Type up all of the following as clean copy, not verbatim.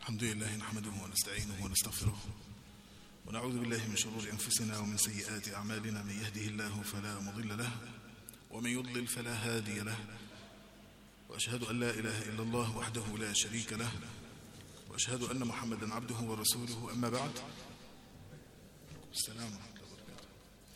الحمد لله نحمده ونستعينه ونستغفره ونعوذ بالله من شرور أنفسنا ومن سيئات أعمالنا. من يهده الله فلا مضل له ومن يضلل فلا هادي له، وأشهد أن لا إله إلا الله وحده لا شريك له، وأشهد أن محمدا عبده ورسوله. أما بعد، السلام عليكم ورحمة الله وبركاته.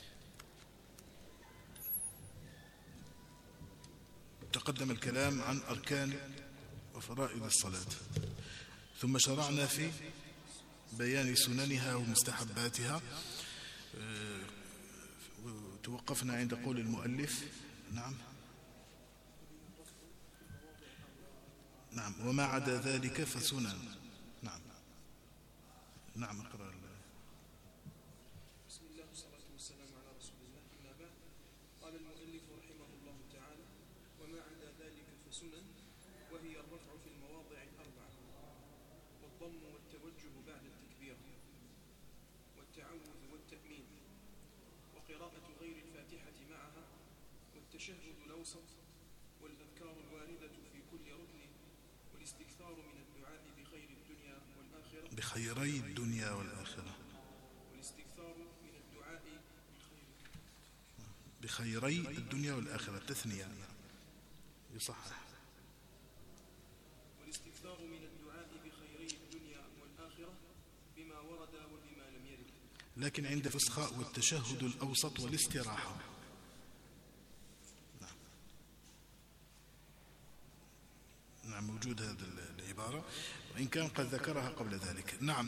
تقدم الكلام عن أركان وفرائض الصلاة، ثم شرعنا في بيان سننها ومستحباتها. توقفنا عند قول المؤلف نعم وما عدا ذلك فسنن. نعم اقرأ. بسم الله والصلاة والسلام على رسول الله. أما بعد، قال المؤلف رحمه الله تعالى: وما عدا ذلك فسنن، وهي الرفع في المواضع الأربعة، والضم والتوجه بعد التكبير، والتعوذ والتأمين، وقراءة غير الفاتحة معها، والتشهد الأوسط، والأذكار الواردة في كل ركن، والاستكثار من الدعاء بخير الدنيا والآخرة بخيري الدنيا والآخرة والاستكثار من الدعاء بخيري الدنيا والآخرة تثنية يصحح. والاستكثار من الدعاء بخيري الدنيا والآخرة بما ورد وبما لم يرد. لكن عند فسخاء والتشهد الأوسط والاستراحة. نعم موجود هذه العبارة، وإن كان قد ذكرها قبل ذلك. نعم،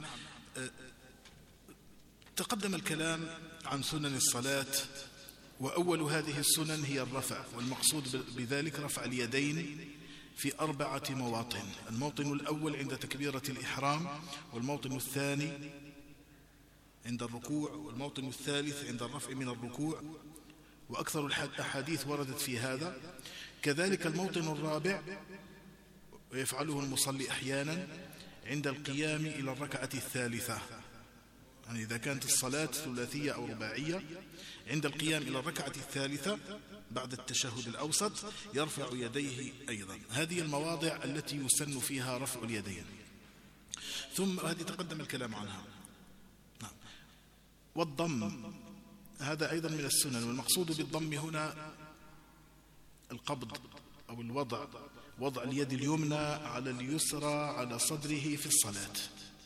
تقدم الكلام عن سنن الصلاة، وأول هذه السنن هي الرفع، والمقصود بذلك رفع اليدين في 4 مواطن. الموطن الأول عند تكبيرة الإحرام، والموطن الثاني عند الركوع، والموطن الثالث عند الرفع من الركوع، وأكثر الأحاديث وردت في هذا. كذلك الموطن الرابع ويفعله المصلي أحيانا عند القيام إلى الركعة الثالثة، يعني إذا كانت الصلاة ثلاثية أو رباعية، عند القيام إلى الركعة الثالثة بعد التشهد الأوسط يرفع يديه أيضا. هذه المواضع التي يسن فيها رفع اليدين، ثم هذه تقدم الكلام عنها. والضم هذا أيضا من السنن، والمقصود بالضم هنا القبض أو الوضع، وضع اليد اليمنى على اليسرى على صدره في الصلاة.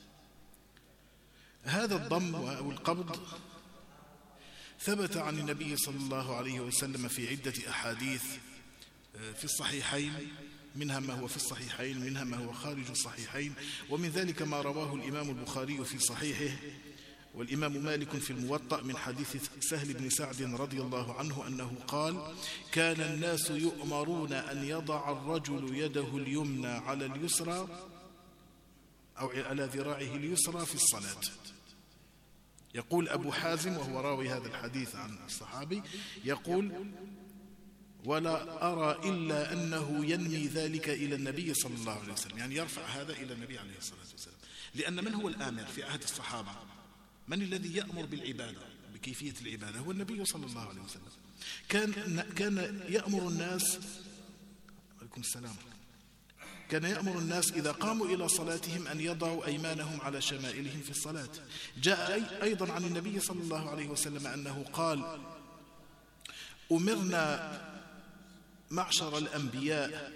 هذا الضم أو القبض ثبت عن النبي صلى الله عليه وسلم في عدة أحاديث في الصحيحين، منها ما هو في الصحيحين، منها ما هو خارج الصحيحين. ومن ذلك ما رواه الإمام البخاري في صحيحه، والإمام مالك في الموطأ من حديث سهل بن سعد رضي الله عنه أنه قال: كان الناس يؤمرون أن يضع الرجل يده اليمنى على اليسرى أو على ذراعه اليسرى في الصلاة. يقول أبو حازم وهو راوي هذا الحديث عن الصحابي، يقول: ولا أرى إلا أنه ينمي ذلك إلى النبي صلى الله عليه وسلم، يعني يرفع هذا إلى النبي عليه الصلاة والسلام. لأن من هو الآمر في عهد الصحابة؟ من الذي يأمر بالعبادة بكيفية العبادة؟ هو النبي صلى الله عليه وسلم. كان يأمر الناس، عليكم السلام، كان يأمر الناس إذا قاموا إلى صلاتهم أن يضعوا أيمانهم على شمائلهم في الصلاة. جاء أيضا عن النبي صلى الله عليه وسلم أنه قال: أمرنا معشر الأنبياء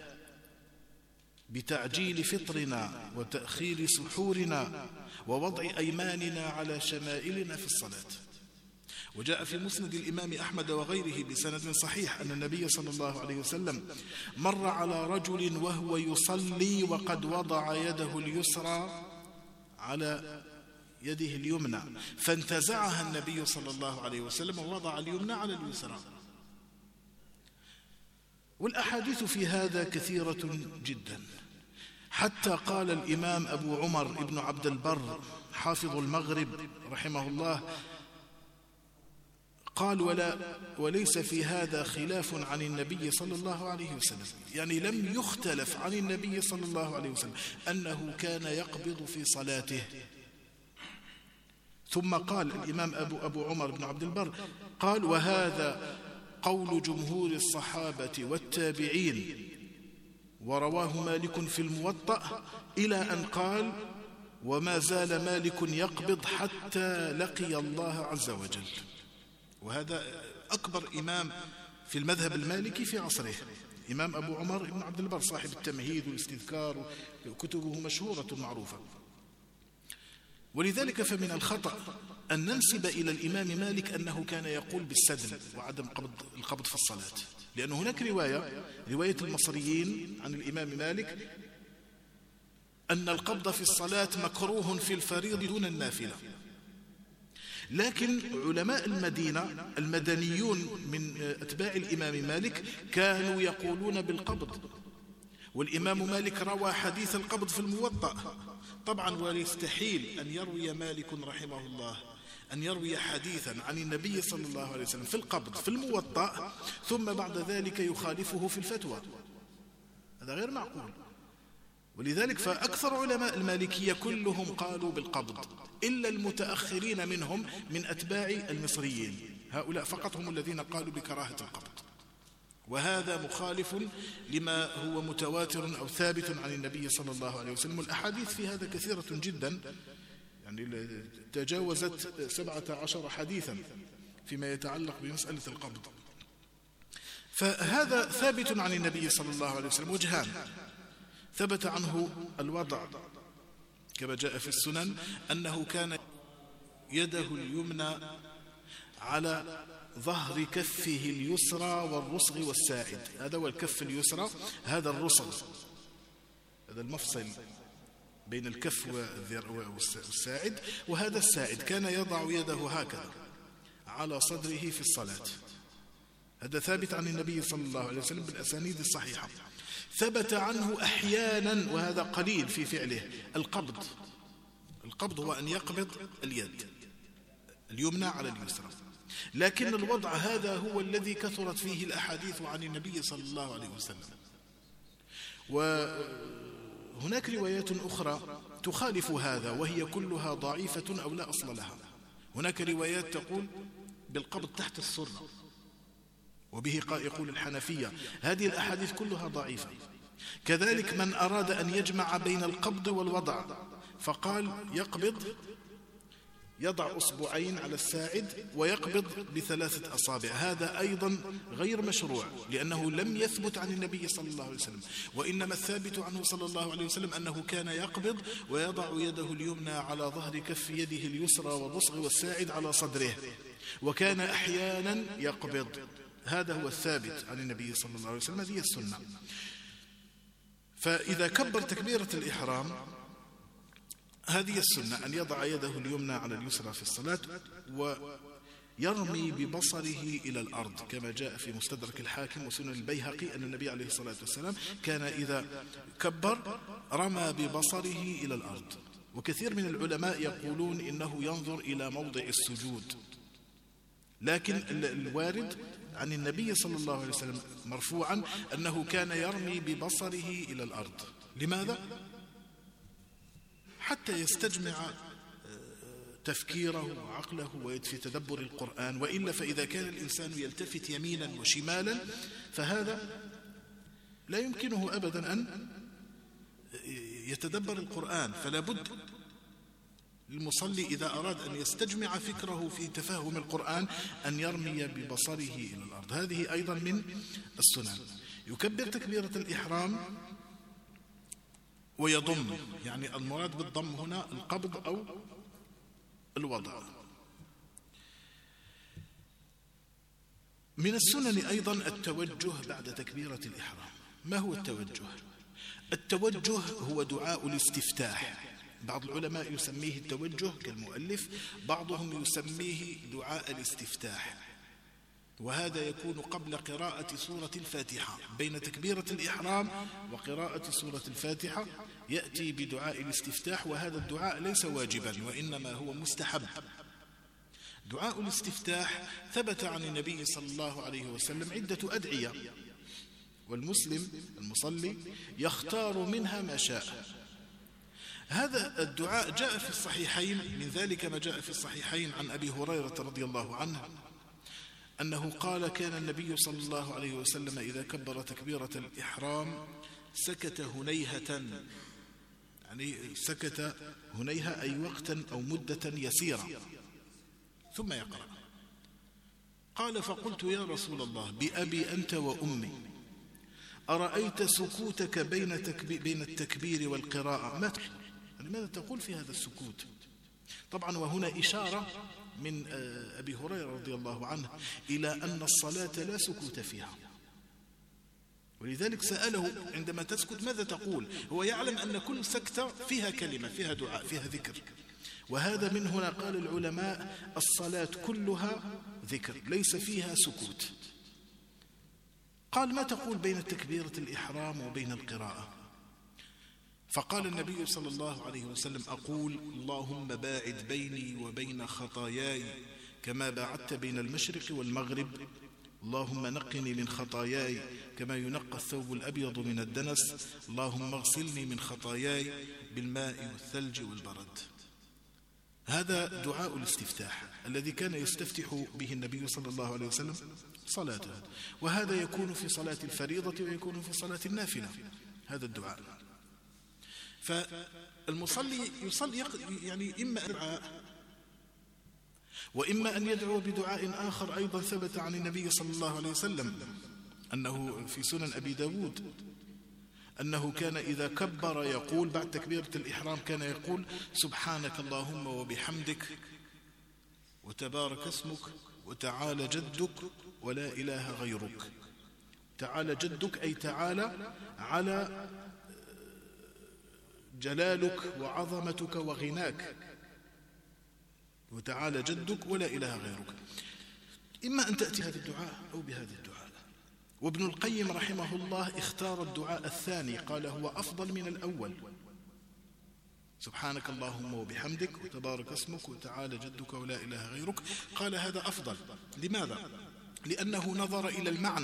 بتعجيل فطرنا وتأخير سحورنا ووضع أيماننا على شمائلنا في الصلاة. وجاء في مسند الإمام أحمد وغيره بسند صحيح أن النبي صلى الله عليه وسلم مر على رجل وهو يصلي وقد وضع يده اليسرى على يده اليمنى، فانتزعها النبي صلى الله عليه وسلم ووضع اليمنى على اليسرى. والأحاديث في هذا كثيرة جدا، حتى قال الإمام أبو عمر ابن عبد البر حافظ المغرب رحمه الله، قال: وليس في هذا خلاف عن النبي صلى الله عليه وسلم، يعني لم يختلف عن النبي صلى الله عليه وسلم أنه كان يقبض في صلاته. ثم قال الإمام أبو عمر بن عبد البر قال: وهذا قول جمهور الصحابة والتابعين، ورواه مالك في الموطأ إلى أن قال: وما زال مالك يقبض حتى لقي الله عز وجل. وهذا أكبر إمام في المذهب المالكي في عصره، إمام أبو عمر بن عبد البر صاحب التمهيد والاستذكار، كتبه مشهورة معروفة. ولذلك فمن الخطأ أن ننسب إلى الإمام مالك أنه كان يقول بالسدل وعدم القبض في الصلاة، لأن هناك رواية المصريين عن الإمام مالك أن القبض في الصلاة مكروه في الفريض دون النافلة. لكن علماء المدينة المدنيون من أتباع الإمام مالك كانوا يقولون بالقبض، والإمام مالك روى حديث القبض في الموطأ. طبعا ويستحيل أن يروي مالك رحمه الله أن يروي حديثا عن النبي صلى الله عليه وسلم في القبض في الموطأ ثم بعد ذلك يخالفه في الفتوى، هذا غير معقول. ولذلك فأكثر علماء المالكية كلهم قالوا بالقبض إلا المتأخرين منهم من أتباع المصريين، هؤلاء فقط هم الذين قالوا بكراهة القبض، وهذا مخالف لما هو متواتر أو ثابت عن النبي صلى الله عليه وسلم. والأحاديث في هذا كثيرة جدا، يعني تجاوزت 17 حديثا فيما يتعلق بمسألة القبض. فهذا ثابت عن النبي صلى الله عليه وسلم وجهان: ثبت عنه الوضع كما جاء في السنن أنه كان يده اليمنى على ظهر كفه اليسرى والرسغ والساعد. هذا هو الكف اليسرى، هذا الرسغ، هذا المفصل بين الكف والساعد، وهذا الساعد كان يضع يده هكذا على صدره في الصلاة. هذا ثابت عن النبي صلى الله عليه وسلم بالأسانيد الصحيحة. ثبت عنه أحيانا، وهذا قليل في فعله، القبض هو أن يقبض اليد اليمنى على اليسرى، لكن الوضع هذا هو الذي كثرت فيه الأحاديث عن النبي صلى الله عليه وسلم. وهناك روايات أخرى تخالف هذا وهي كلها ضعيفة أو لا أصل لها. هناك روايات تقول بالقبض تحت السرة، وبه يقول الحنفية. هذه الأحاديث كلها ضعيفة. كذلك من أراد أن يجمع بين القبض والوضع فقال يقبض، يضع أصبعين على الساعد ويقبض ب3 أصابع، هذا أيضا غير مشروع لأنه لم يثبت عن النبي صلى الله عليه وسلم، وإنما الثابت عنه صلى الله عليه وسلم أنه كان يقبض ويضع يده اليمنى على ظهر كف يده اليسرى والرسغ والساعد على صدره، وكان أحيانا يقبض. هذا هو الثابت عن النبي صلى الله عليه وسلم، هذه السنة. فإذا كبر تكبيرة الإحرام هذه السنة أن يضع يده اليمنى على اليسرى في الصلاة ويرمي ببصره إلى الأرض، كما جاء في مستدرك الحاكم وسنن البيهقي أن النبي عليه الصلاة والسلام كان إذا كبر رمى ببصره إلى الأرض. وكثير من العلماء يقولون إنه ينظر إلى موضع السجود، لكن الوارد عن النبي صلى الله عليه وسلم مرفوعا أنه كان يرمي ببصره إلى الأرض. لماذا؟ حتى يستجمع تفكيره وعقله ويدفي تدبر القرآن، وإلا فإذا كان الإنسان يلتفت يمينا وشمالا فهذا لا يمكنه أبدا أن يتدبر القرآن. فلا بد المصلي إذا أراد أن يستجمع فكره في تفهم القرآن أن يرمي ببصره إلى الأرض. هذه أيضا من السنن. يكبر تكبيرة الإحرام ويضم، يعني المراد بالضم هنا القبض أو الوضع. من السنن أيضا التوجه بعد تكبيرة الإحرام. ما هو التوجه؟ التوجه هو دعاء الاستفتاح. بعض العلماء يسميه التوجه كالمؤلف، بعضهم يسميه دعاء الاستفتاح، وهذا يكون قبل قراءة سورة الفاتحة. بين تكبيرة الإحرام وقراءة سورة الفاتحة يأتي بدعاء الاستفتاح، وهذا الدعاء ليس واجبا وإنما هو مستحب. دعاء الاستفتاح ثبت عن النبي صلى الله عليه وسلم عدة أدعية، والمسلم المصلي يختار منها ما شاء. هذا الدعاء جاء في الصحيحين، من ذلك ما جاء في الصحيحين عن أبي هريرة رضي الله عنه أنه قال: كان النبي صلى الله عليه وسلم إذا كبر تكبيرة الإحرام سكت هنيهة، يعني يعني سكت هنيها أي وقتا أو مدة يسيرة ثم يقرأ. قال فقلت يا رسول الله بأبي أنت وأمي أرأيت سكوتك بين التكبير والقراءة ماذا تقول في هذا السكوت؟ طبعا وهنا إشارة من أبي هريرة رضي الله عنه إلى أن الصلاة لا سكوت فيها، ولذلك سأله عندما تسكت ماذا تقول؟ هو يعلم أن كل سكتة فيها كلمة، فيها دعاء، فيها ذكر، وهذا من هنا قال العلماء الصلاة كلها ذكر ليس فيها سكوت. قال ما تقول بين تكبيرة الإحرام وبين القراءة؟ فقال النبي صلى الله عليه وسلم أقول اللهم باعد بيني وبين خطاياي كما باعدت بين المشرق والمغرب، اللهم نقني من خطاياي كما ينقى الثوب الأبيض من الدنس، اللهم اغسلني من خطاياي بالماء والثلج والبرد. هذا دعاء الاستفتاح الذي كان يستفتح به النبي صلى الله عليه وسلم صلاته، وهذا يكون في صلاة الفريضة ويكون في صلاة النافلة هذا الدعاء. فالمصلي يصلي يعني إما دعاء وإما أن يدعو بدعاء آخر أيضا ثبت عن النبي صلى الله عليه وسلم أنه في سنن أبي داود أنه كان إذا كبر يقول بعد تكبيرة الإحرام كان يقول سبحانك اللهم وبحمدك وتبارك اسمك وتعالى جدك ولا إله غيرك. تعالى جدك أي تعالى على جلالك وعظمتك وغناك، وتعالى جدك ولا إله غيرك. إما أن تأتي هذا الدعاء أو بهذا الدعاء. وابن القيم رحمه الله اختار الدعاء الثاني، قال هو أفضل من الأول، سبحانك اللهم وبحمدك وتبارك اسمك وتعالى جدك ولا إله غيرك، قال هذا أفضل. لماذا؟ لأنه نظر إلى المعنى.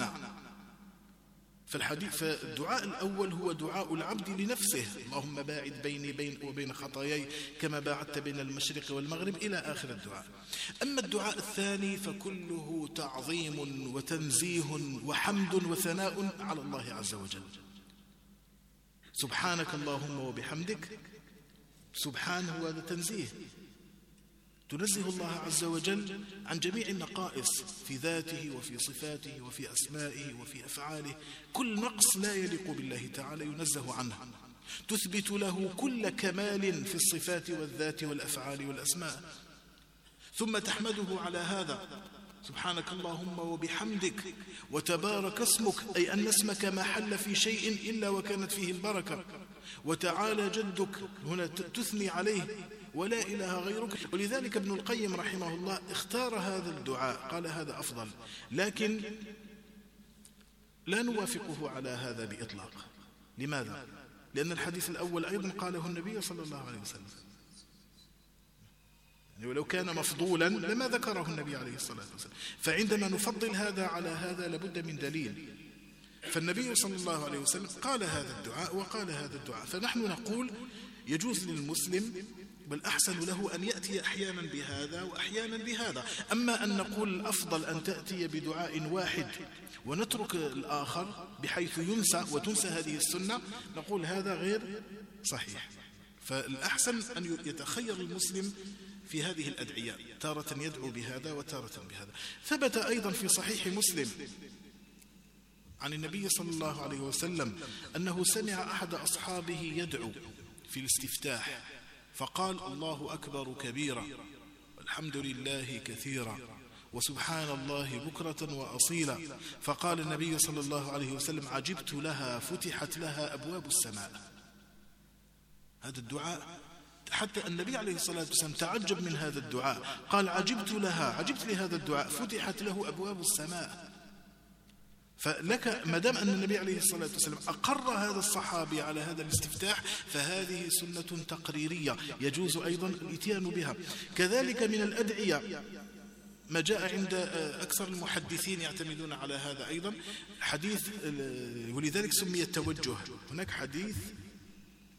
فالدعاء الأول هو دعاء العبد لنفسه، اللهم باعد بيني وبين خطاياي كما باعدت بين المشرق والمغرب إلى آخر الدعاء. أما الدعاء الثاني فكله تعظيم وتنزيه وحمد وثناء على الله عز وجل. سبحانك اللهم وبحمدك، سبحان هو هذا تنزيه، تنزه الله عز وجل عن جميع النقائص في ذاته وفي صفاته وفي أسمائه وفي أفعاله، كل نقص لا يليق بالله تعالى ينزه عنه، تثبت له كل كمال في الصفات والذات والأفعال والأسماء، ثم تحمده على هذا، سبحانك اللهم وبحمدك وتبارك اسمك، أي أن اسمك ما حل في شيء إلا وكانت فيه البركة، وتعالى جدك هنا تثني عليه ولا إله غيرك. ولذلك ابن القيم رحمه الله اختار هذا الدعاء، قال هذا أفضل، لكن لا نوافقه على هذا بإطلاق. لماذا؟ لأن الحديث الأول أيضا قاله النبي صلى الله عليه وسلم، يعني ولو كان مفضولا لما ذكره النبي عليه الصلاة والسلام، فعندما نفضل هذا على هذا لابد من دليل. فالنبي صلى الله عليه وسلم قال هذا الدعاء وقال هذا الدعاء، فنحن نقول يجوز للمسلم بل أحسن له أن يأتي أحيانا بهذا وأحيانا بهذا. أما أن نقول الأفضل أن تأتي بدعاء واحد ونترك الآخر بحيث ينسى وتنسى هذه السنة، نقول هذا غير صحيح. فالأحسن أن يتخير المسلم في هذه الأدعية، تارة يدعو بهذا وتارة بهذا. ثبت أيضا في صحيح مسلم عن النبي صلى الله عليه وسلم أنه سمع أحد أصحابه يدعو في الاستفتاح فقال الله أكبر كبيرا والحمد لله كثيرا وسبحان الله بكرة وأصيلا. فقال النبي صلى الله عليه وسلم عجبت لها فتحت لها أبواب السماء. هذا الدعاء حتى النبي عليه الصلاة والسلام تعجب من هذا الدعاء، قال عجبت لهذا الدعاء فتحت له أبواب السماء. فلك ما دام أن النبي عليه الصلاة والسلام أقر هذا الصحابي على هذا الاستفتاح فهذه سنة تقريرية يجوز أيضا الاتيان بها. كذلك من الأدعية ما جاء عند أكثر المحدثين يعتمدون على هذا أيضا حديث، ولذلك سمي التوجه. هناك حديث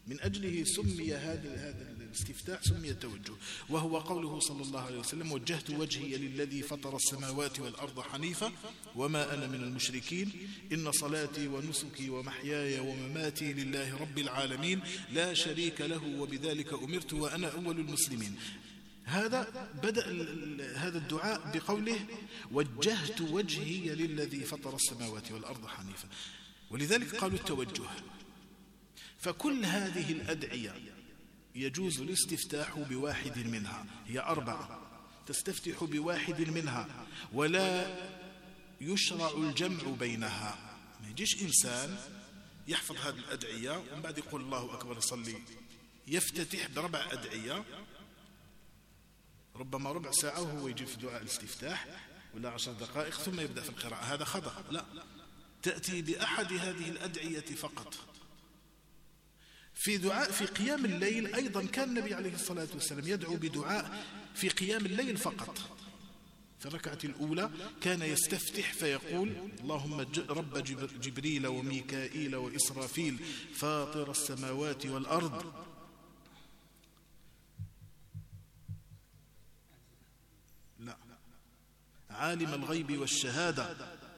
من أجله سمي هذا الاستفتاح سمي توجه، وهو قوله صلى الله عليه وسلم: وجهت وجهي للذي فطر السماوات والأرض حنيفا وما أنا من المشركين إن صلاتي ونسكي ومحياي ومماتي لله رب العالمين لا شريك له وبذلك أمرت وأنا أول المسلمين. هذا بدأ هذا الدعاء بقوله: وجهت وجهي للذي فطر السماوات والأرض حنيفا، ولذلك قالوا التوجه. فكل هذه الأدعية يجوز الاستفتاح بواحد منها، هي 4 تستفتح بواحد منها، ولا يشرع الجمع بينها. ما يجيش إنسان يحفظ هذه الأدعية ومن بعد يقول الله أكبر يصلي يفتتح ب4 أدعية، ربما ربع ساعة وهو يجي في دعاء الاستفتاح ولا 10 دقائق ثم يبدأ في القراءة، هذا خطأ. لا، تأتي بأحد هذه الأدعية فقط. في دعاء في قيام الليل أيضا كان النبي عليه الصلاة والسلام يدعو بدعاء في قيام الليل فقط. في الركعة الأولى كان يستفتح فيقول: اللهم رب جبريل وميكائيل وإسرافيل فاطر السماوات والأرض لا عالم الغيب والشهادة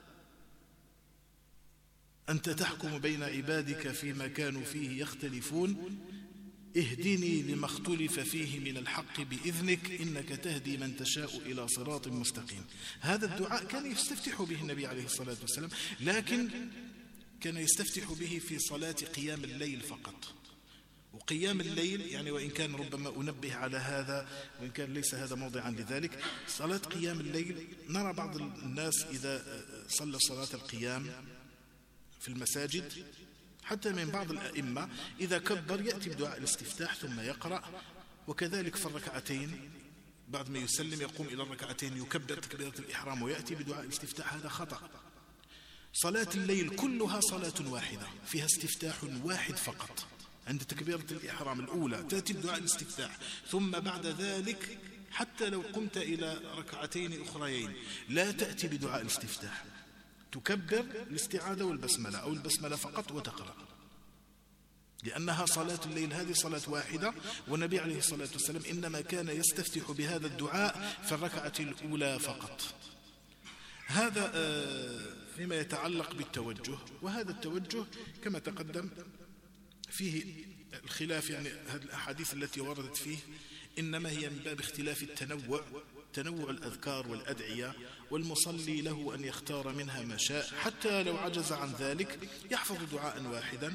أنت تحكم بين عبادك فيما كانوا فيه يختلفون اهدني لما اختلف فيه من الحق بإذنك إنك تهدي من تشاء إلى صراط مستقيم. هذا الدعاء كان يستفتح به النبي عليه الصلاة والسلام، لكن كان يستفتح به في صلاة قيام الليل فقط. وقيام الليل يعني وإن كان ربما أنبه على هذا وإن كان ليس هذا موضعا لذلك، صلاة قيام الليل نرى بعض الناس إذا صلى صلاة القيام في المساجد حتى من بعض الأئمة إذا كبر يأتي بدعاء الاستفتاح ثم يقرأ، وكذلك في الركعتين بعد ما يسلم يقوم إلى الركعتين يكبر تكبيرة الإحرام ويأتي بدعاء الاستفتاح. هذا خطأ. صلاة الليل كلها صلاة واحدة فيها استفتاح واحد فقط. عند تكبيرة الإحرام الأولى تأتي بدعاء الاستفتاح، ثم بعد ذلك حتى لو قمت إلى ركعتين أخريين لا تأتي بدعاء الاستفتاح، تكبر الاستعاذة والبسملة أو البسملة فقط وتقرأ، لأنها صلاة الليل هذه صلاة واحدة. والنبي عليه الصلاة والسلام إنما كان يستفتح بهذا الدعاء في الركعة الأولى فقط. هذا فيما يتعلق بالتوجه. وهذا التوجه كما تقدم فيه الخلاف، يعني هذه الأحاديث التي وردت فيه إنما هي من باب اختلاف تنوع الأذكار والأدعية، والمصلي له أن يختار منها ما شاء، حتى لو عجز عن ذلك يحفظ دعاء واحدا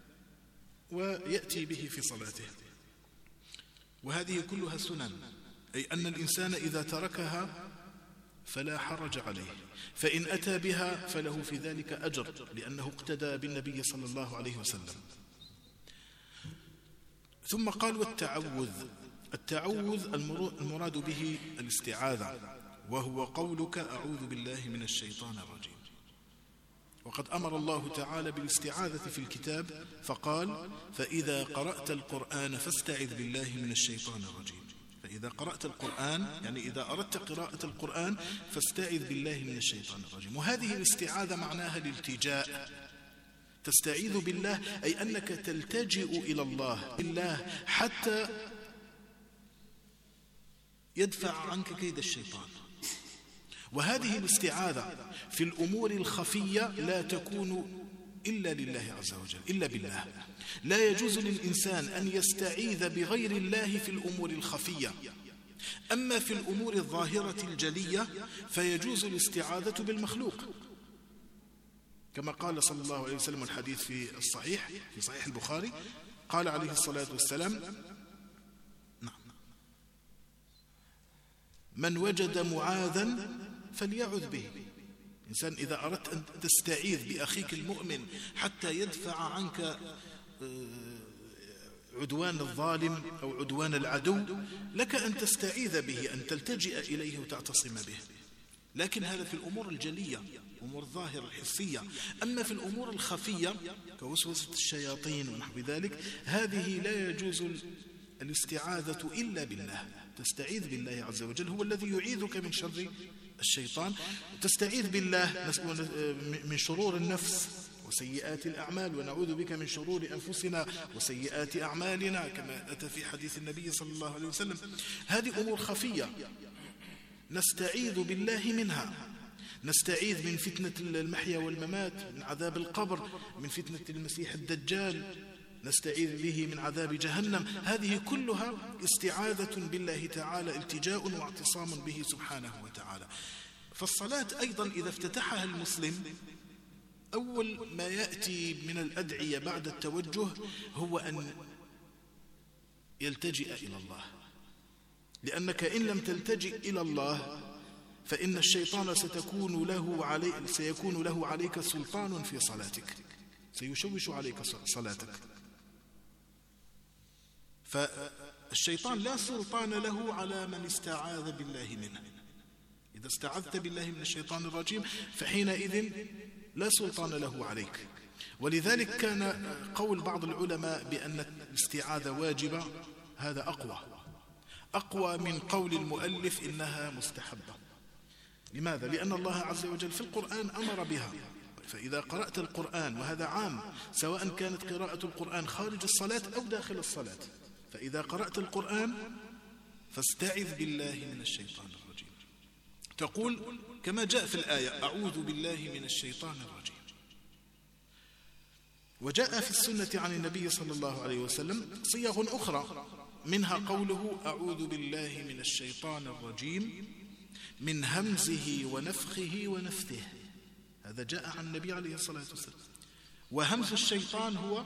ويأتي به في صلاته. وهذه كلها سنن، أي أن الإنسان إذا تركها فلا حرج عليه، فإن أتى بها فله في ذلك أجر لأنه اقتدى بالنبي صلى الله عليه وسلم. ثم قال: التعوذ المراد به الاستعاذة، وهو قولك أعوذ بالله من الشيطان الرجيم. وقد أمر الله تعالى بالاستعاذة في الكتاب فقال: فإذا قرأت القرآن فاستعذ بالله من الشيطان الرجيم. فإذا قرأت القرآن يعني إذا أردت قراءة القرآن فاستعذ بالله من الشيطان الرجيم. وهذه الاستعاذة معناها الالتجاء، تستعيذ بالله أي أنك تلتجئ إلى الله حتى يدفع عنك كيد الشيطان. وهذه الاستعاذة في الأمور الخفية لا تكون إلا لله عز وجل، إلا بالله. لا يجوز للإنسان أن يستعيذ بغير الله في الأمور الخفية. أما في الأمور الظاهرة الجلية فيجوز الاستعاذة بالمخلوق، كما قال صلى الله عليه وسلم الحديث في الصحيح في صحيح البخاري، قال عليه الصلاة والسلام: من وجد معاذا فليعذ به. إنسان إذا أردت أن تستعيذ بأخيك المؤمن حتى يدفع عنك عدوان الظالم أو عدوان العدو، لك أن تستعيذ به، أن تلتجئ إليه وتعتصم به. لكن هذا في الأمور الجلية، أمور الظاهرة الحسية. أما في الأمور الخفية كوسوسة الشياطين ونحو ذلك، هذه لا يجوز الاستعاذة إلا بالله. تستعيذ بالله عز وجل، هو الذي يعيذك من شر الشيطان. تستعيذ بالله من شرور النفس، وسيئات الأعمال ونعوذ بك من شرور أنفسنا وسيئات أعمالنا كما أتى في حديث النبي صلى الله عليه وسلم. هذه أمور خفية نستعيذ بالله منها. نستعيذ من فتنة المحيا والممات، من عذاب القبر، من فتنة المسيح الدجال، نستعيذ به من عذاب جهنم. هذه كلها استعاذة بالله تعالى، التجاء واعتصام به سبحانه وتعالى. فالصلاة أيضا إذا افتتحها المسلم أول ما يأتي من الأدعية بعد التوجه هو أن يلتجئ إلى الله، لأنك إن لم تلتجئ إلى الله فإن الشيطان سيكون له عليك سلطان في صلاتك، سيشوش عليك صلاتك. فالشيطان لا سلطان له على من استعاذ بالله منه. إذا استعذت بالله من الشيطان الرجيم فحينئذ لا سلطان له عليك. ولذلك كان قول بعض العلماء بأن الاستعاذة واجبة هذا أقوى من قول المؤلف إنها مستحبة. لماذا؟ لأن الله عز وجل في القرآن أمر بها. فإذا قرأت القرآن، وهذا عام سواء كانت قراءة القرآن خارج الصلاة أو داخل الصلاة، فإذا قرأت القرآن فاستعذ بالله من الشيطان الرجيم. تقول كما جاء في الآية أعوذ بالله من الشيطان الرجيم. وجاء في السنة عن النبي صلى الله عليه وسلم صيغ أخرى، منها قوله أعوذ بالله من الشيطان الرجيم من همزه ونفخه ونفثه. هذا جاء عن النبي عليه الصلاة والسلام. وهمز الشيطان هو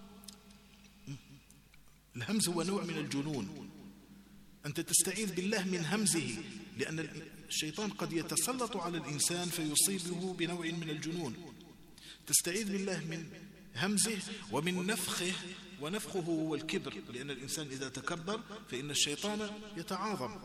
الهمز هو نوع من الجنون. أنت تستعيذ بالله من همزه، لأن الشيطان قد يتسلط على الإنسان فيصيبه بنوع من الجنون. تستعيذ بالله من همزه ومن نفخه، ونفخه هو الكبر، لأن الإنسان إذا تكبر فإن الشيطان يتعاظم.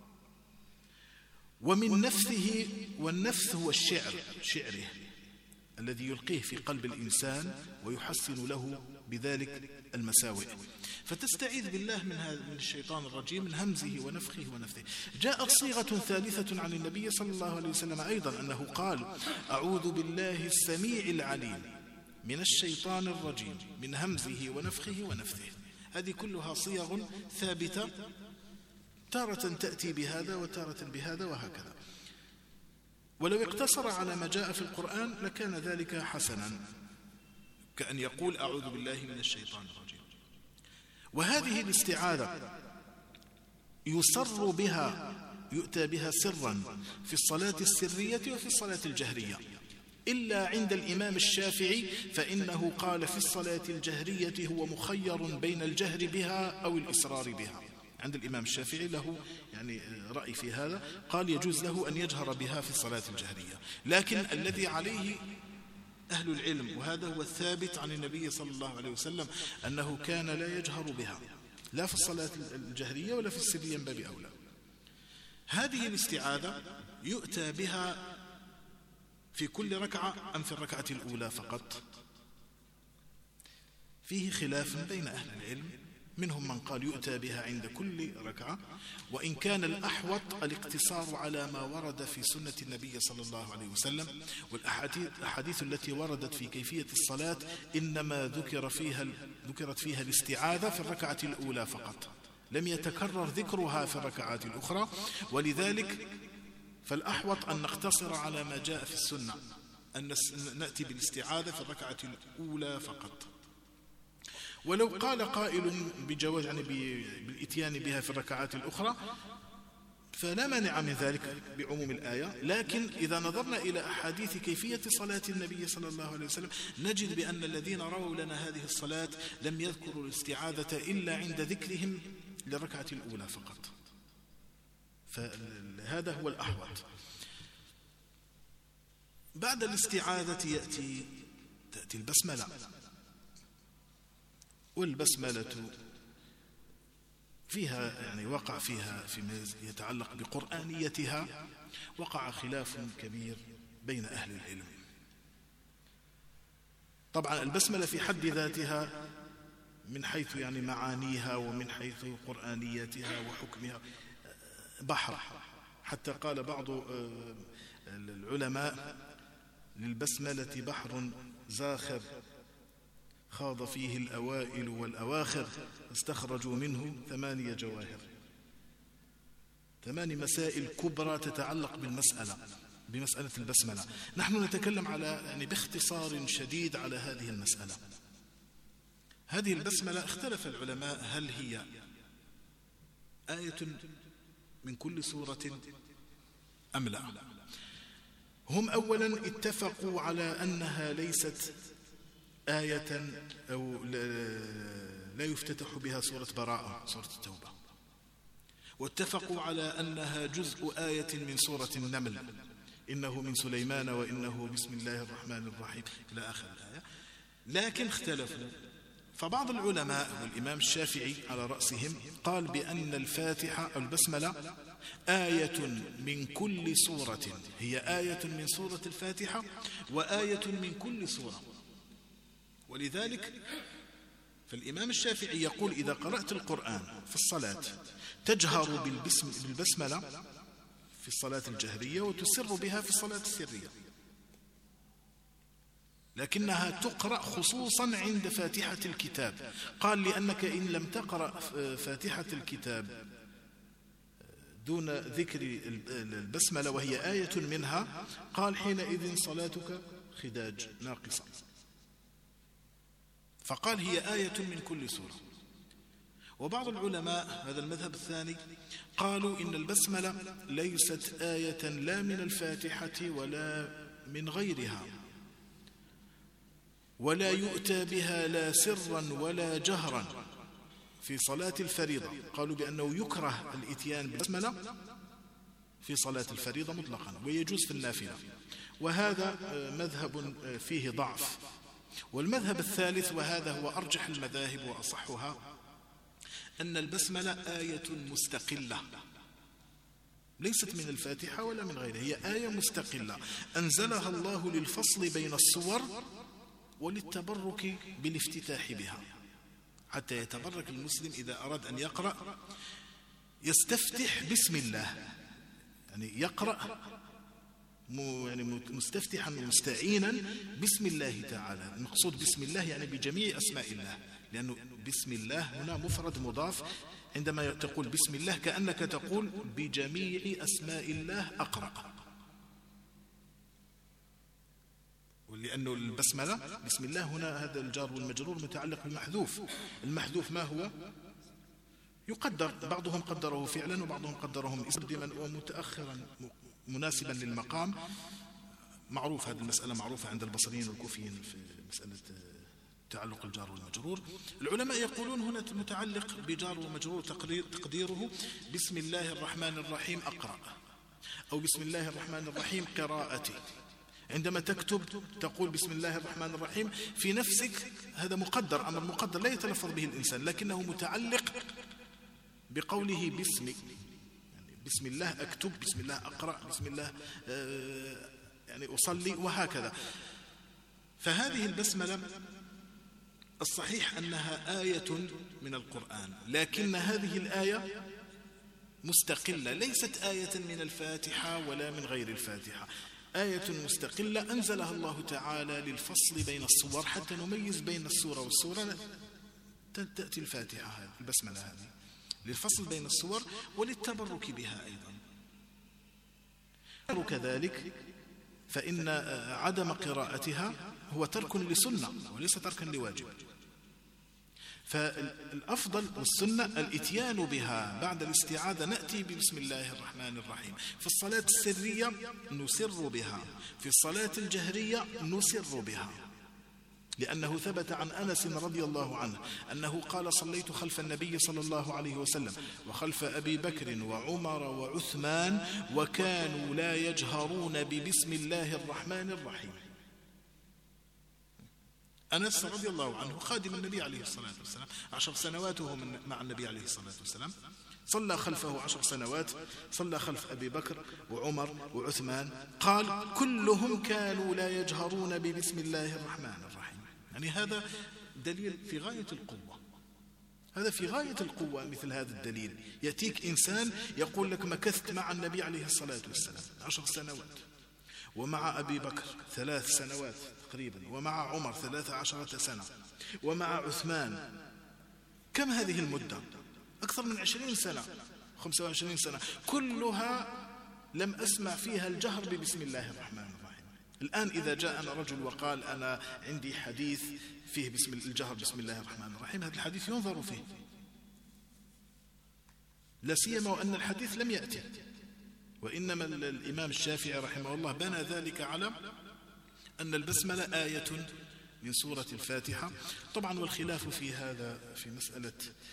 ومن نفثه، والنفث هو شعره الذي يلقيه في قلب الإنسان ويحسن له بذلك المساوئ. فتستعيذ بالله من الشيطان الرجيم من همزه ونفخه ونفثه. جاءت صيغة ثالثة عن النبي صلى الله عليه وسلم أيضا أنه قال أعوذ بالله السميع العليم من الشيطان الرجيم من همزه ونفخه ونفثه. هذه كلها صيغ ثابتة، تارة تأتي بهذا وتارة بهذا وهكذا. ولو اقتصر على ما جاء في القرآن لكان ذلك حسنا، كأن يقول أعوذ بالله من الشيطان الرجيم. وهذه الاستعاذة يسر بها، يؤتى بها سرا في الصلاة السرية وفي الصلاة الجهرية، إلا عند الإمام الشافعي فإنه قال في الصلاة الجهرية هو مخير بين الجهر بها أو الإسرار بها. عند الإمام الشافعي له يعني رأي في هذا، قال يجوز له أن يجهر بها في الصلاة الجهرية، لكن الذي عليه أهل العلم، وهذا هو الثابت عن النبي صلى الله عليه وسلم، أنه كان لا يجهر بها لا في الصلاة الجهرية ولا في السرية من باب أولى. هذه الاستعاذة يؤتى بها في كل ركعة أم في الركعة الأولى فقط؟ فيه خلاف بين أهل العلم، منهم من قال يؤتى بها عند كل ركعة، وإن كان الأحوط الاقتصار على ما ورد في سنة النبي صلى الله عليه وسلم. والأحاديث التي وردت في كيفية الصلاة إنما ذكرت فيها الاستعاذة في الركعة الأولى فقط، لم يتكرر ذكرها في الركعات الأخرى. ولذلك فالأحوط أن نقتصر على ما جاء في السنة، أن نأتي بالاستعاذة في الركعة الأولى فقط. ولو قال قائل بجواز يعني بالإتيان بها في الركعات الأخرى فلا مانع من ذلك بعموم الآية. لكن إذا نظرنا إلى أحاديث كيفية صلاة النبي صلى الله عليه وسلم نجد بأن الذين رووا لنا هذه الصلاة لم يذكروا الاستعاذة إلا عند ذكرهم للركعة الأولى فقط. فهذا هو الأحوط. بعد الاستعاذة تأتي البسملة. والبسملة فيها يعني وقع فيها فيما يتعلق بقرآنيتها وقع خلاف كبير بين أهل العلم. طبعا البسملة في حد ذاتها من حيث يعني معانيها ومن حيث قرآنيتها وحكمها بحر، حتى قال بعض العلماء للبسملة بحر زاخر خاض فيه الأوائل والأواخر استخرجوا منه 8 جواهر، 8 مسائل كبرى تتعلق بمسألة البسملة. نحن نتكلم على باختصار شديد على هذه المسألة. هذه البسملة اختلف العلماء هل هي آية من كل سورة أم لا. هم أولا اتفقوا على أنها ليست آية أو لا يفتتح بها سورة براءة، سورة التوبة، واتفقوا على أنها جزء آية من سورة النمل، إنه من سليمان وإنه بسم الله الرحمن الرحيم إلى آخر الآية. لكن اختلفوا، فبعض العلماء والإمام الشافعي على رأسهم قال بأن الفاتحة أو البسملة آية من كل سورة، هي آية من سورة الفاتحة وآية من كل سورة. ولذلك فالإمام الشافعي يقول إذا قرأت القرآن في الصلاة تجهر بالبسملة في الصلاة الجهرية وتسر بها في الصلاة السرية، لكنها تقرأ خصوصا عند فاتحة الكتاب. قال لأنك إن لم تقرأ فاتحة الكتاب دون ذكر البسملة وهي آية منها، قال حينئذ صلاتك خداج ناقصة. فقال هي آية من كل سورة. وبعض العلماء هذا المذهب الثاني قالوا إن البسملة ليست آية لا من الفاتحة ولا من غيرها، ولا يؤتى بها لا سرا ولا جهرا في صلاة الفريضة. قالوا بأنه يكره الإتيان بالبسملة في صلاة الفريضة مطلقا ويجوز في النافلة، وهذا مذهب فيه ضعف. والمذهب الثالث وهذا هو أرجح المذاهب وأصحها أن البسملة آية مستقلة ليست من الفاتحة ولا من غيرها، هي آية مستقلة أنزلها الله للفصل بين السور وللتبرك بالافتتاح بها، حتى يتبرك المسلم إذا أراد أن يقرأ يستفتح بسم الله، يعني يقرأ مستفتحا ومستعينا بسم الله تعالى. المقصود بسم الله يعني بجميع أسماء الله، لأنه بسم الله هنا مفرد مضاف. عندما تقول بسم الله كأنك تقول بجميع أسماء الله أقرأ، ولأنه البسملة بسم الله هنا هذا الجار والمجرور متعلق بالمحذوف. المحذوف ما هو؟ يقدر، بعضهم قدره فعلا وبعضهم قدره مقدما ومتأخرا مناسبا للمقام. معروف هذه المسألة معروفة عند البصريين والكوفيين في مسألة تعلق الجار والمجرور. العلماء يقولون هنا متعلق بجار ومجرور تقديره بسم الله الرحمن الرحيم أقرأ، أو بسم الله الرحمن الرحيم قراءتي. عندما تكتب تقول بسم الله الرحمن الرحيم في نفسك، هذا مقدر، أمر مقدر لا يتلفظ به الإنسان، لكنه متعلق بقوله باسمك، يعني بسم الله أكتب، بسم الله أقرأ، بسم الله يعني أصلي، وهكذا. فهذه البسملة الصحيح أنها آية من القرآن، لكن هذه الآية مستقلة، ليست آية من الفاتحة ولا من غير الفاتحة، آية مستقلة أنزلها الله تعالى للفصل بين الصور حتى نميز بين السورة والسورة. تأتي الفاتحة هذه البسملة هذه للفصل بين الصور وللتبرك بها أيضا. كذلك فإن عدم قراءتها هو ترك لسنة وليس تركا لواجب، فالأفضل والسنة الاتيان بها بعد الاستعاذة. نأتي ببسم الله الرحمن الرحيم في الصلاة السرية، نسر بها في الصلاة الجهرية، نسر بها، لأنه ثبت عن أنس رضي الله عنه أنه قال صليت خلف النبي صلى الله عليه وسلم وخلف أبي بكر وعمر وعثمان وكانوا لا يجهرون ببسم الله الرحمن الرحيم. أنس رضي الله عنه خادم النبي عليه الصلاة والسلام 10 سنوات وهو مع النبي عليه الصلاة والسلام، صلى خلفه 10 سنوات، صلى خلف أبي بكر وعمر وعثمان، قال كلهم كانوا لا يجهرون ببسم الله الرحمن الرحيم. يعني هذا دليل في غاية القوة، هذا في غاية القوة. مثل هذا الدليل يأتيك إنسان يقول لك مكثت مع النبي عليه الصلاة والسلام 10 سنوات ومع أبي بكر 3 سنوات تقريبا، ومع عمر 13 سنة، ومع عثمان. كم هذه المدة؟ أكثر من 20 سنة، 25 سنة، كلها لم أسمع فيها الجهر ببسم الله الرحمن الرحيم. الآن إذا جاءنا رجل وقال أنا عندي حديث فيه الجهر بسم الله الرحمن الرحيم، هذا الحديث ينظر فيه، لا سيما وأن الحديث لم يأتي، وإنما الإمام الشافعي رحمه الله بنى ذلك على أن البسملة آية من سورة الفاتحة. طبعا والخلاف في هذا في مسألة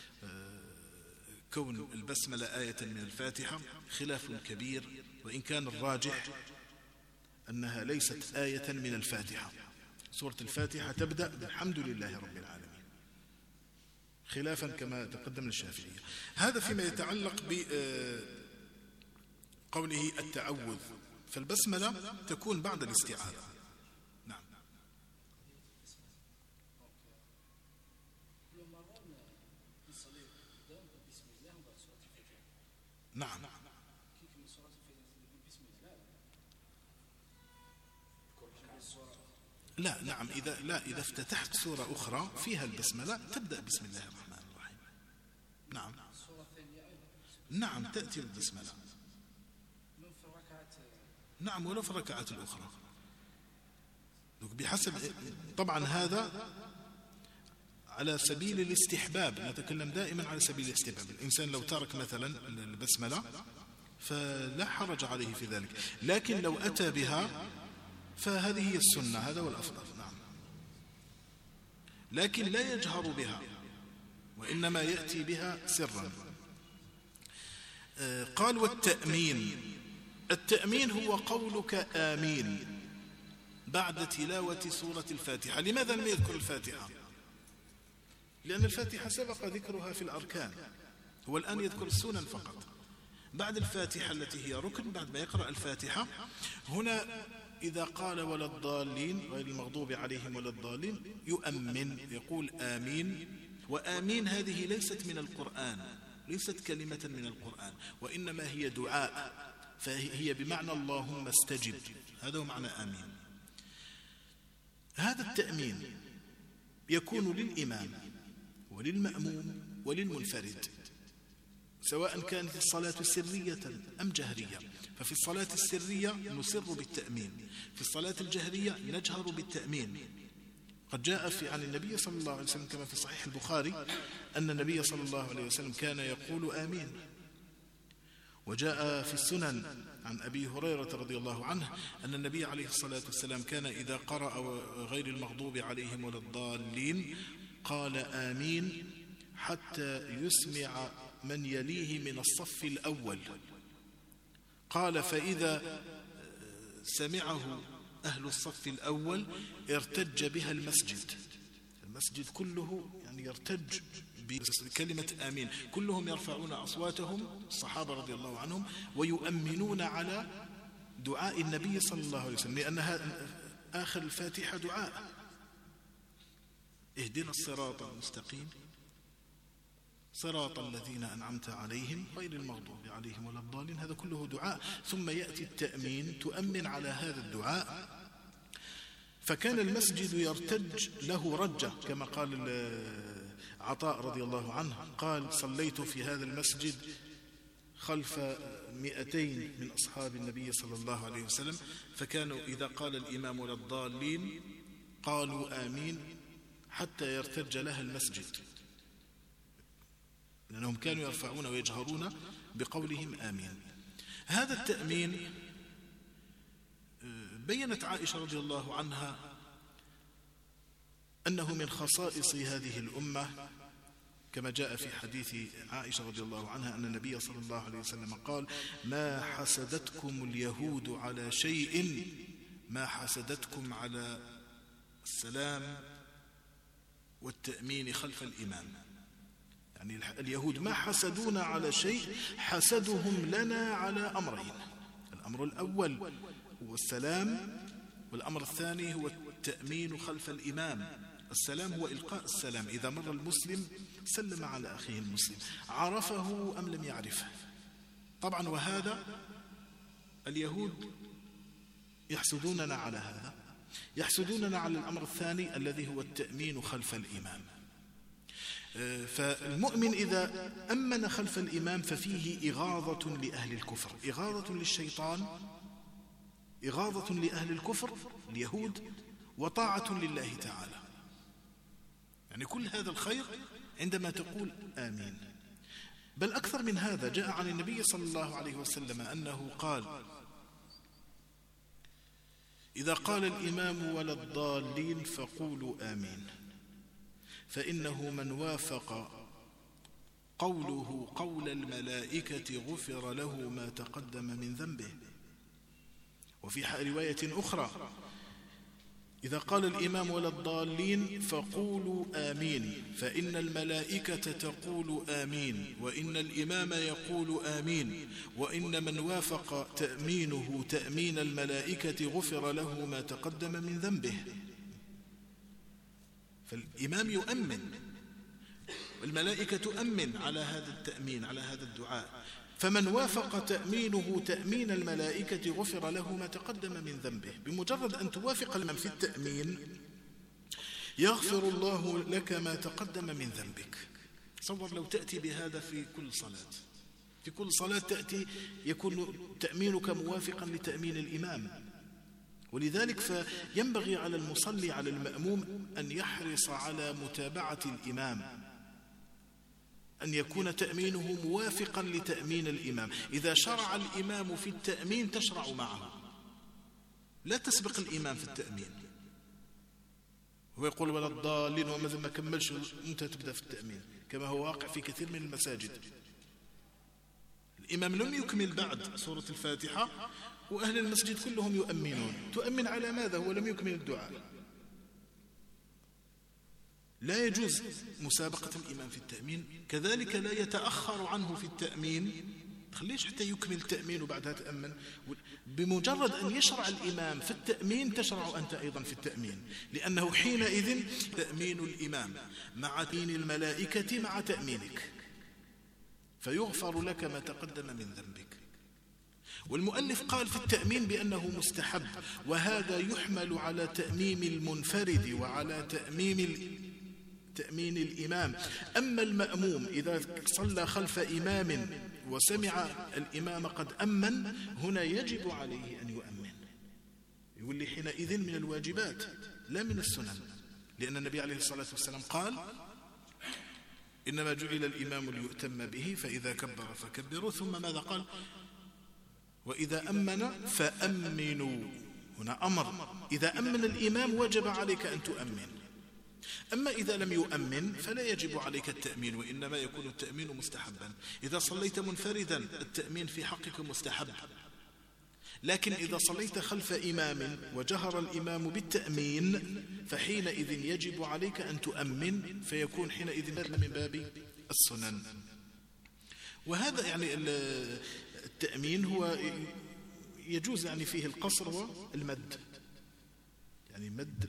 كون البسملة آية من الفاتحة خلاف كبير، وإن كان الراجح أنها ليست آية من الفاتحة. سورة الفاتحة تبدأ بالحمد لله رب العالمين، خلافا كما تقدم للشافعية. هذا فيما يتعلق بقوله التعوذ، فالبسملة تكون بعد الاستعاذة. نعم. نعم. لا نعم، إذا افتتحت سورة أخرى فيها البسملة تبدأ بسم الله الرحمن الرحيم. نعم نعم، تأتي البسملة. نعم، ولو في الركعات الأخرى بحسب. طبعا هذا على سبيل الاستحباب، نتكلم دائما على سبيل الاستحباب. الإنسان لو ترك مثلا البسملة فلا حرج عليه في ذلك، لكن لو أتى بها فهذه هي السنة، هذا هو الأفضل. نعم، لكن لا يجهر بها، وإنما يأتي بها سرا. قال والتأمين. التأمين هو قولك آمين بعد تلاوة سورة الفاتحة. لماذا لم يذكر الفاتحة؟ لأن الفاتحة سبق ذكرها في الأركان، هو الآن يذكر السنن فقط. بعد الفاتحة التي هي ركن، بعد ما يقرأ الفاتحة هنا إذا قال ولا الضالين غير المغضوب عليهم ولا الضالين يؤمن، يقول آمين. وآمين هذه ليست من القرآن، ليست كلمة من القرآن، وإنما هي دعاء، فهي بمعنى اللهم استجب، هذا هو معنى آمين. هذا التأمين يكون للإمام وللمأموم وللمنفرد، سواء كانت الصلاة سرية أم جهرية. ففي الصلاة السرية نسر بالتأمين، في الصلاة الجهرية نجهر بالتأمين. قد جاء عن النبي صلى الله عليه وسلم كما في صحيح البخاري أن النبي صلى الله عليه وسلم كان يقول آمين. وجاء في السنن عن أبي هريرة رضي الله عنه أن النبي عليه الصلاة والسلام كان إذا قرأ غير المغضوب عليهم ولا الضالين قال آمين حتى يسمع من يليه من الصف الأول. قال فإذا سمعه أهل الصف الأول ارتج بها المسجد كله، يعني يرتج بكلمة آمين، كلهم يرفعون أصواتهم الصحابة رضي الله عنهم ويؤمنون على دعاء النبي صلى الله عليه وسلم، لأنها آخر الفاتحة دعاء اهدنا الصراط المستقيم صراط الذين أنعمت عليهم غير المغضوب عليهم ولا الضالين، هذا كله دعاء. ثم يأتي التأمين تؤمن على هذا الدعاء. فكان المسجد يرتج له رجة، كما قال عطاء رضي الله عنه قال صليت في هذا المسجد خلف 200 من أصحاب النبي صلى الله عليه وسلم، فكانوا إذا قال الإمام ولا الضالين قالوا آمين حتى يرتج لها المسجد، لأنهم كانوا يرفعون ويجهرون بقولهم آمين. هذا التأمين بيّنت عائشة رضي الله عنها أنه من خصائص هذه الأمة، كما جاء في حديث عائشة رضي الله عنها أن النبي صلى الله عليه وسلم قال ما حسدتكم اليهود على شيء ما حسدتكم على السلام والتأمين خلف الإمام. يعني اليهود ما حسدونا على شيء، حسدهم لنا على أمرين: الأمر الأول هو السلام، والأمر الثاني هو التأمين خلف الإمام. السلام هو إلقاء السلام، إذا مر المسلم سلم على أخيه المسلم عرفه أم لم يعرفه. طبعا وهذا اليهود يحسدوننا على هذا، يحسدوننا على الأمر الثاني الذي هو التأمين خلف الإمام. فالمؤمن إذا أمن خلف الإمام ففيه إغاظة لأهل الكفر، إغاظة للشيطان، إغاظة لأهل الكفر اليهود، وطاعة لله تعالى. يعني كل هذا الخير عندما تقول آمين. بل أكثر من هذا، جاء عن النبي صلى الله عليه وسلم أنه قال: إذا قال الإمام ولا الضالين فقولوا آمين، فإنه من وافق قوله قول الملائكة غفر له ما تقدم من ذنبه. وفي رواية أخرى: إذا قال الإمام ولا الضالين فقولوا آمين، فإن الملائكة تقول آمين، وإن الإمام يقول آمين، وإن من وافق تأمينه تأمين الملائكة غفر له ما تقدم من ذنبه. فالإمام يؤمن، والملائكة تؤمن على هذا التأمين، على هذا الدعاء. فمن وافق تأمينه تأمين الملائكة غفر له ما تقدم من ذنبه. بمجرد أن توافق الإمام في التأمين يغفر الله لك ما تقدم من ذنبك. تصور لو تأتي بهذا في كل صلاة، في كل صلاة تأتي يكون تأمينك موافقا لتأمين الإمام. ولذلك فينبغي على المصلي، على المأموم، أن يحرص على متابعة الإمام، أن يكون تأمينه موافقا لتأمين الإمام. إذا شرع الإمام في التأمين تشرع معه، لا تسبق الإمام في التأمين. هو يقول ولا الضالين وماذا ما كملش أنت تبدأ في التأمين، كما هو واقع في كثير من المساجد. الإمام لم يكمل بعد سورة الفاتحة وأهل المسجد كلهم يؤمنون. تؤمن على ماذا؟ هو لم يكمل الدعاء. لا يجوز مسابقة الإمام في التأمين، كذلك لا يتأخر عنه في التأمين. تخليش حتى يكمل التأمين وبعدها تأمن. بمجرد أن يشرع الإمام في التأمين تشرع أنت أيضا في التأمين، لأنه حينئذ تأمين الإمام مع تأمين الملائكة مع تأمينك، فيغفر لك ما تقدم من ذنبك. والمؤلف قال في التأمين بأنه مستحب، وهذا يحمل على تأميم المنفرد وعلى تأمين الإمام. أما المأموم إذا صلى خلف إمام وسمع الإمام قد أمن، هنا يجب عليه أن يؤمن، يقول لي حينئذ من الواجبات لا من السنن، لأن النبي عليه الصلاة والسلام قال إنما جعل الإمام ليؤتم به، فإذا كبر فكبروا، ثم ماذا قال؟ وإذا أمن فأمنوا. هنا أمر، إذا أمن الإمام وجب عليك أن تؤمن. أما إذا لم يؤمن فلا يجب عليك التأمين، وإنما يكون التأمين مستحبا. إذا صليت منفردا التأمين في حقك مستحب، لكن إذا صليت خلف إمام وجهر الإمام بالتأمين فحينئذ يجب عليك أن تؤمن، فيكون حينئذ من باب السنن. وهذا يعني التأمين هو يجوز يعني فيه القصر والمد، يعني مد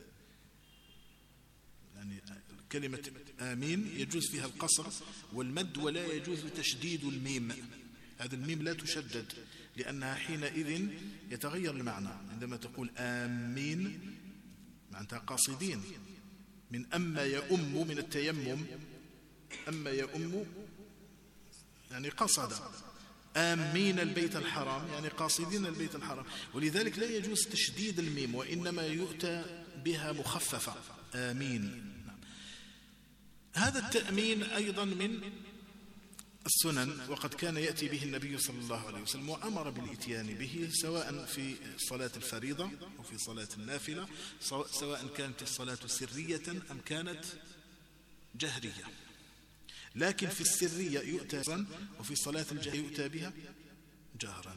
يعني كلمة آمين يجوز فيها القصر والمد، ولا يجوز تشديد الميم. هذا الميم لا تشدد، لأنها حينئذ يتغير المعنى. عندما تقول آمين معناتها قاصدين، من أما يؤم، من التيمم، أما يؤم يعني قصد. آمين البيت الحرام يعني قاصدين البيت الحرام. ولذلك لا يجوز تشديد الميم، وإنما يؤتى بها مخففة، آمين. هذا التأمين أيضا من السنن، وقد كان يأتي به النبي صلى الله عليه وسلم، وأمر بالإتيان به سواء في صلاة الفريضة أو في صلاة النافلة، سواء كانت الصلاة سرية أم كانت جهرية. لكن في السرية يؤتى، وفي صلاة الجهر يؤتى بها جهرا.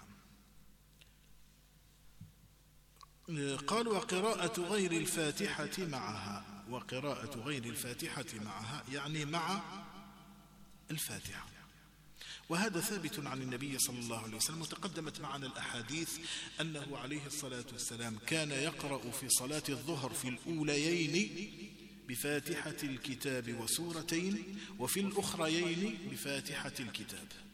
قال وقراءة غير الفاتحة معها. وقراءة غير الفاتحة معها يعني مع الفاتحة، وهذا ثابت عن النبي صلى الله عليه وسلم، وتقدمت معنا الأحاديث أنه عليه الصلاة والسلام كان يقرأ في صلاة الظهر في الأوليين بفاتحة الكتاب وسورتين، وفي الأخريين بفاتحة الكتاب.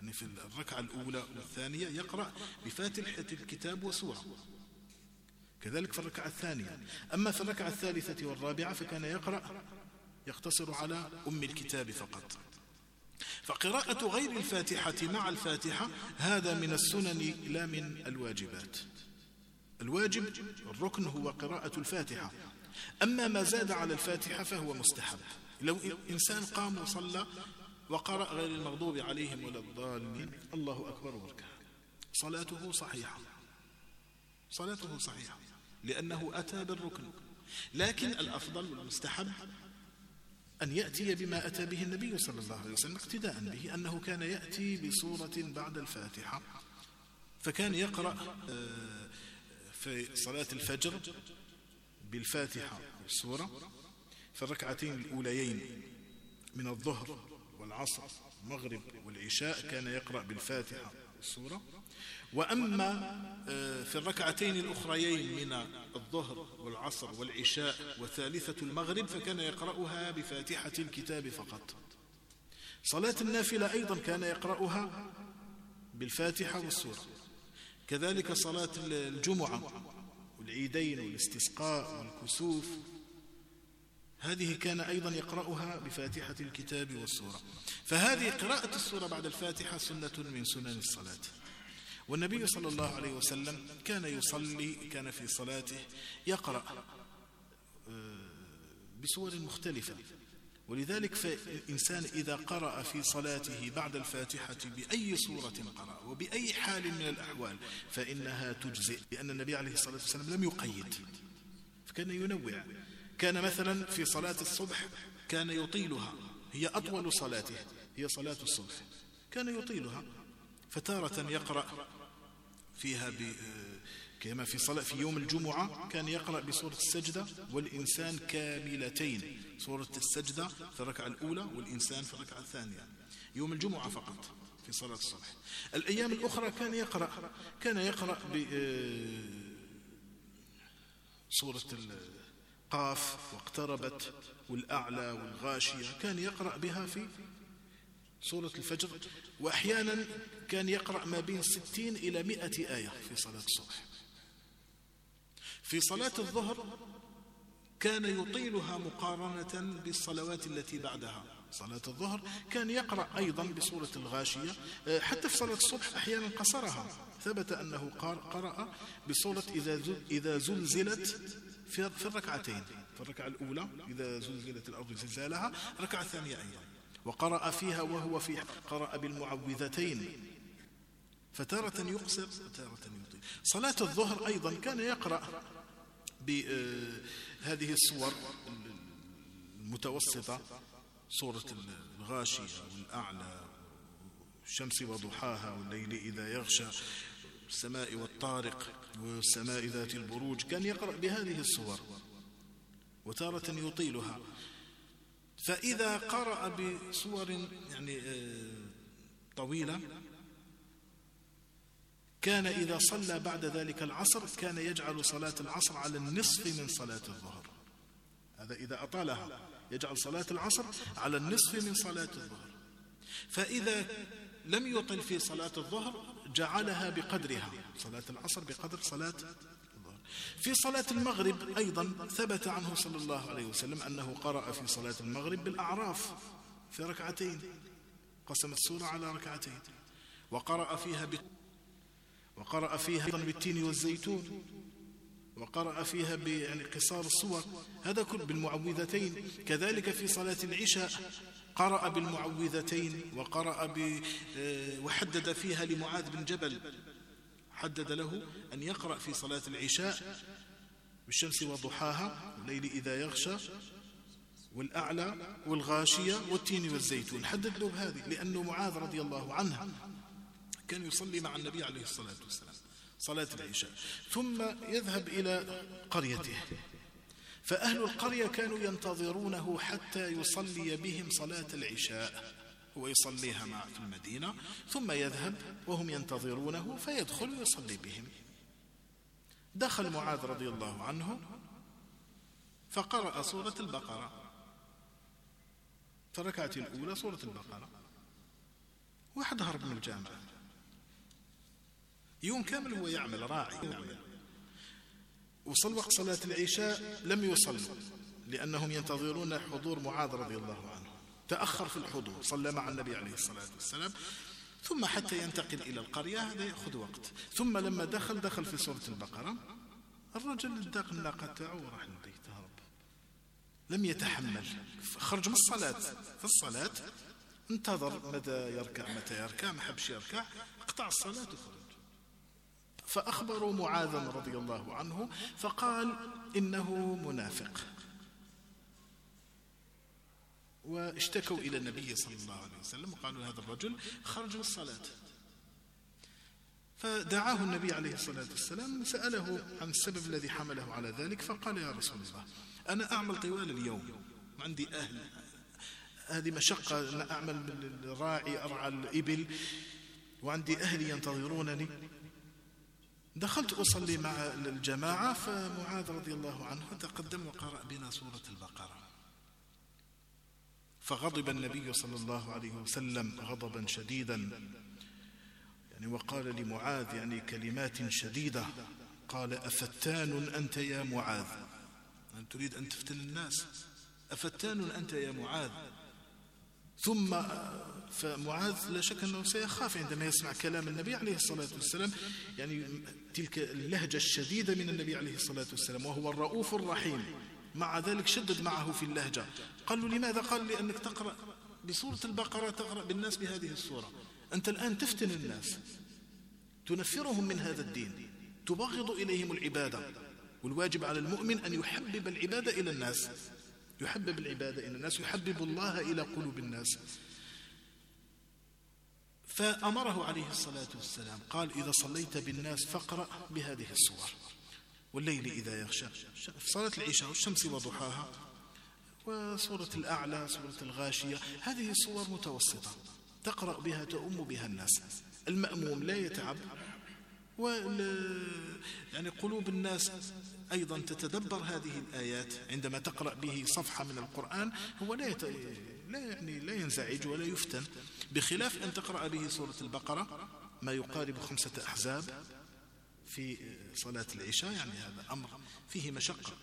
يعني في الركعة الأولى والثانية يقرأ بفاتحة الكتاب وسورة، كذلك في الركعة الثانية. أما في الركعة الثالثة والرابعة فكان يقتصر على أم الكتاب فقط. فقراءة غير الفاتحة مع الفاتحة هذا من السنن لا من الواجبات. الواجب الركن هو قراءة الفاتحة، أما ما زاد على الفاتحة فهو مستحب. لو إنسان قام وصلى وقرأ غير المغضوب عليهم ولا الضالين الله أكبر واركع، صلاته صحيحة، صلاته صحيحة لأنه أتى بالركن. لكن الأفضل والمستحب أن يأتي بما أتى به النبي صلى الله عليه وسلم اقتداء به، أنه كان يأتي بسورة بعد الفاتحة. فكان يقرأ في صلاة الفجر بالفاتحة والسورة، في الركعتين الأوليين من الظهر والعصر المغرب والعشاء كان يقرأ بالفاتحة والسورة. وأما في الركعتين الأخريين من الظهر والعصر والعشاء وثالثة المغرب فكان يقرأها بفاتحة الكتاب فقط. صلاة النافلة أيضا كان يقرأها بالفاتحة والسورة، كذلك صلاة الجمعة والعيدين والاستسقاء والكسوف هذه كان أيضا يقرأها بفاتحة الكتاب والسورة. فهذه قراءة السورة بعد الفاتحة سنة من سنن الصلاة. والنبي صلى الله عليه وسلم كان يصلي، كان في صلاته يقرأ بسور مختلفة، ولذلك فالإنسان إذا قرأ في صلاته بعد الفاتحة بأي سورة قرأ وبأي حال من الأحوال فإنها تجزئ، لأن النبي عليه الصلاة والسلام لم يقيد، فكان ينوع. كان مثلا في صلاة الصبح كان يطيلها، هي أطول صلاته هي صلاة الصبح، كان يطيلها، فتارة يقرأ فيها كما في يوم الجمعة كان يقرأ بسورة السجدة والإنسان كاملتين، سورة السجدة في الركعة الأولى والإنسان في الركعة الثانية، يوم الجمعة فقط في صلاة الصبح. الأيام الأخرى كان يقرأ بسورة القاف واقتربت والأعلى والغاشية، كان يقرأ بها في سورة الفجر. وأحيانا كان يقرأ ما بين 60 إلى 100 آية في صلاة الصبح. في صلاة الظهر كان يطيلها مقارنة بالصلوات التي بعدها. صلاة الظهر كان يقرأ أيضا بسورة الغاشية، حتى في صلاة الصبح أحيانا قصرها. ثبت أنه قرأ بسورة إذا زلزلت في الركعتين، في الركعة الأولى إذا زلزلت الأرض زلزالها، الركعة الثانية أيضا، وقرأ فيها وهو قرأ بالمعوذتين، فتارة يقصر وتارة يطيل. صلاة الظهر أيضا كان يقرأ بهذه الصور المتوسطة، سورة الغاشية والأعلى الشمس وضحاها والليل إذا يغشى السماء والطارق والسماء ذات البروج، كان يقرأ بهذه الصور وتارة يطيلها. فإذا قرأ بصور يعني طويلة كان إذا صلى بعد ذلك العصر كان يجعل صلاة العصر على النصف من صلاة الظهر. هذا إذا أطالها يجعل صلاة العصر على النصف من صلاة الظهر. فإذا لم يطل في صلاة الظهر جعلها بقدرها، صلاة العصر بقدر صلاة الظهر. في صلاة المغرب أيضا ثبت عنه صلى الله عليه وسلم أنه قرأ في صلاة المغرب بالأعراف في ركعتين، قسم السورة على ركعتين، وقرأ فيها أيضا بالتين والزيتون، وقرأ فيها يعني قصار الصور، هذا كل بالمعوذتين. كذلك في صلاة العشاء قرأ بالمعوذتين، وقرأ وحدد فيها لمعاذ بن جبل، حدد له أن يقرأ في صلاة العشاء بالشمس وضحاها والليل إذا يغشى والأعلى والغاشية والتين والزيتون، حدد له بهذه، لأنه معاذ رضي الله عنه كان يصلي مع النبي عليه الصلاة والسلام صلاة العشاء ثم يذهب إلى قريته، فأهل القرية كانوا ينتظرونه حتى يصلي بهم صلاة العشاء، هو يصليها في المدينة ثم يذهب وهم ينتظرونه فيدخل ويصلي بهم. دخل معاذ رضي الله عنه فقرأ سورة البقرة في الركعة الأولى، سورة البقرة، واحد هرب من الجامعة، يوم كامل هو يعمل راعي، وصل وقت صلاة العشاء لم يصلوا لأنهم ينتظرون حضور معاذ رضي الله عنه، تأخر في الحضور، صلى مع النبي عليه الصلاة والسلام، ثم حتى ينتقل إلى القرية هذا يأخذ وقت. ثم لما دخل في سورة البقرة، الرجل داق الناقة تاعه وراح للبيت هرب، لم يتحمل، خرج من الصلاة، في الصلاة انتظر متى يركع، ما حبش يركع، اقطع الصلاة وخرج. فأخبروا معاذ رضي الله عنه فقال إنه منافق، واشتكوا إلى النبي صلى الله عليه وسلم وقالوا هذا الرجل خرج من الصلاة. فدعاه النبي عليه الصلاة والسلام، سأله عن السبب الذي حمله على ذلك، فقال يا رسول الله أنا أعمل طوال اليوم، عندي أهل، هذه مشقة، أنا أعمل راعي أرعى الإبل وعندي أهلي ينتظرونني. دخلت أصلي مع الجماعة، فمعاذ رضي الله عنه تقدم وقرأ بنا سورة البقرة، فغضب النبي صلى الله عليه وسلم غضبا شديدا، يعني وقال لمعاذ يعني كلمات شديدة، قال أفتان أنت يا معاذ، أن تريد أن تفتن الناس، أفتان أنت يا معاذ. ثم فمعاذ لا شك أنه سيخاف عندما يسمع كلام النبي عليه الصلاة والسلام، يعني تلك اللهجة الشديدة من النبي عليه الصلاة والسلام، وهو الرؤوف الرحيم، مع ذلك شدد معه في اللهجة. قال له لماذا؟ قال لأنك تقرأ بسورة البقرة، تقرأ بالناس بهذه السورة، أنت الآن تفتن الناس، تنفرهم من هذا الدين، تبغض إليهم العبادة، والواجب على المؤمن أن يحبب العبادة إلى الناس، يحبب العبادة إلى الناس، يحبب الله إلى قلوب الناس. فأمره عليه الصلاة والسلام، قال إذا صليت بالناس فاقرأ بهذه السور، والليل إذا يغشى، في صلاة العشاء، والشمس وضحاها، وسورة الأعلى، سورة الغاشية، هذه صور متوسطة تقرأ بها، تؤم بها الناس، المأموم لا يتعب، يعني قلوب الناس أيضا تتدبر هذه الآيات. عندما تقرأ به صفحة من القرآن هو لا ينزعج ولا يفتن، بخلاف أن تقرأ به سورة البقرة ما يقارب 5 أحزاب في صلاة العشاء، يعني هذا أمر فيه مشقة.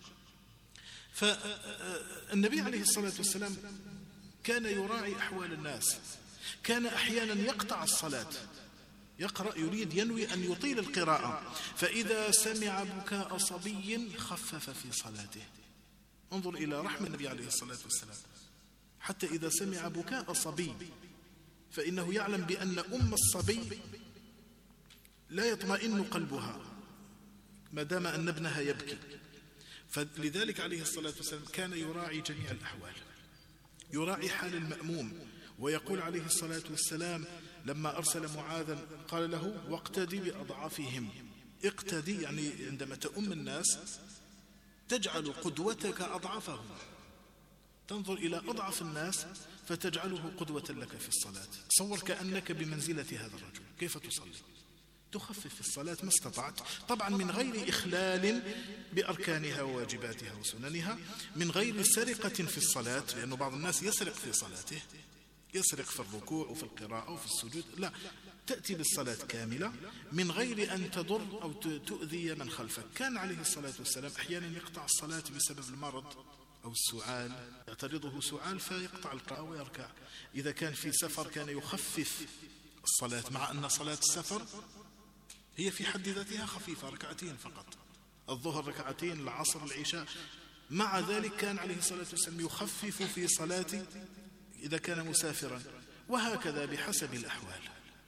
فالنبي عليه الصلاة والسلام كان يراعي أحوال الناس، كان أحيانا يقطع الصلاة، يقرأ ينوي أن يطيل القراءة، فإذا سمع بكاء صبي خفف في صلاته. انظر إلى رحمة النبي عليه الصلاة والسلام، حتى إذا سمع بكاء صبي، فإنه يعلم بأن أم الصبي لا يطمئن قلبها ما دام أن ابنها يبكي، فلذلك عليه الصلاة والسلام كان يراعي جميع الأحوال، يراعي حال المأموم. ويقول عليه الصلاة والسلام لما أرسل معاذا قال له واقتدي بأضعافهم، اقتدي يعني عندما تؤم الناس تجعل قدوتك أضعفهم، تنظر إلى أضعف الناس فتجعله قدوة لك في الصلاة. تصور كأنك بمنزلة هذا الرجل، كيف تصلي؟ تخفف في الصلاة ما استطعت، طبعا من غير إخلال بأركانها وواجباتها وسننها، من غير سرقة في الصلاة، لأن بعض الناس يسرق في صلاته، يسرق في الركوع وفي القراءة وفي السجود، لا، تأتي بالصلاة كاملة من غير أن تضر أو تؤذي من خلفك. كان عليه الصلاة والسلام أحيانا يقطع الصلاة بسبب المرض أو السعال، يعترضه سعال فيقطع القراءة ويركع. إذا كان في سفر كان يخفف الصلاة، مع أن صلاة السفر هي في حد ذاتها خفيفة، 2 فقط، الظهر 2، العصر، العشاء، مع ذلك كان عليه الصلاة والسلام يخفف في صلاة إذا كان مسافرا، وهكذا بحسب الأحوال.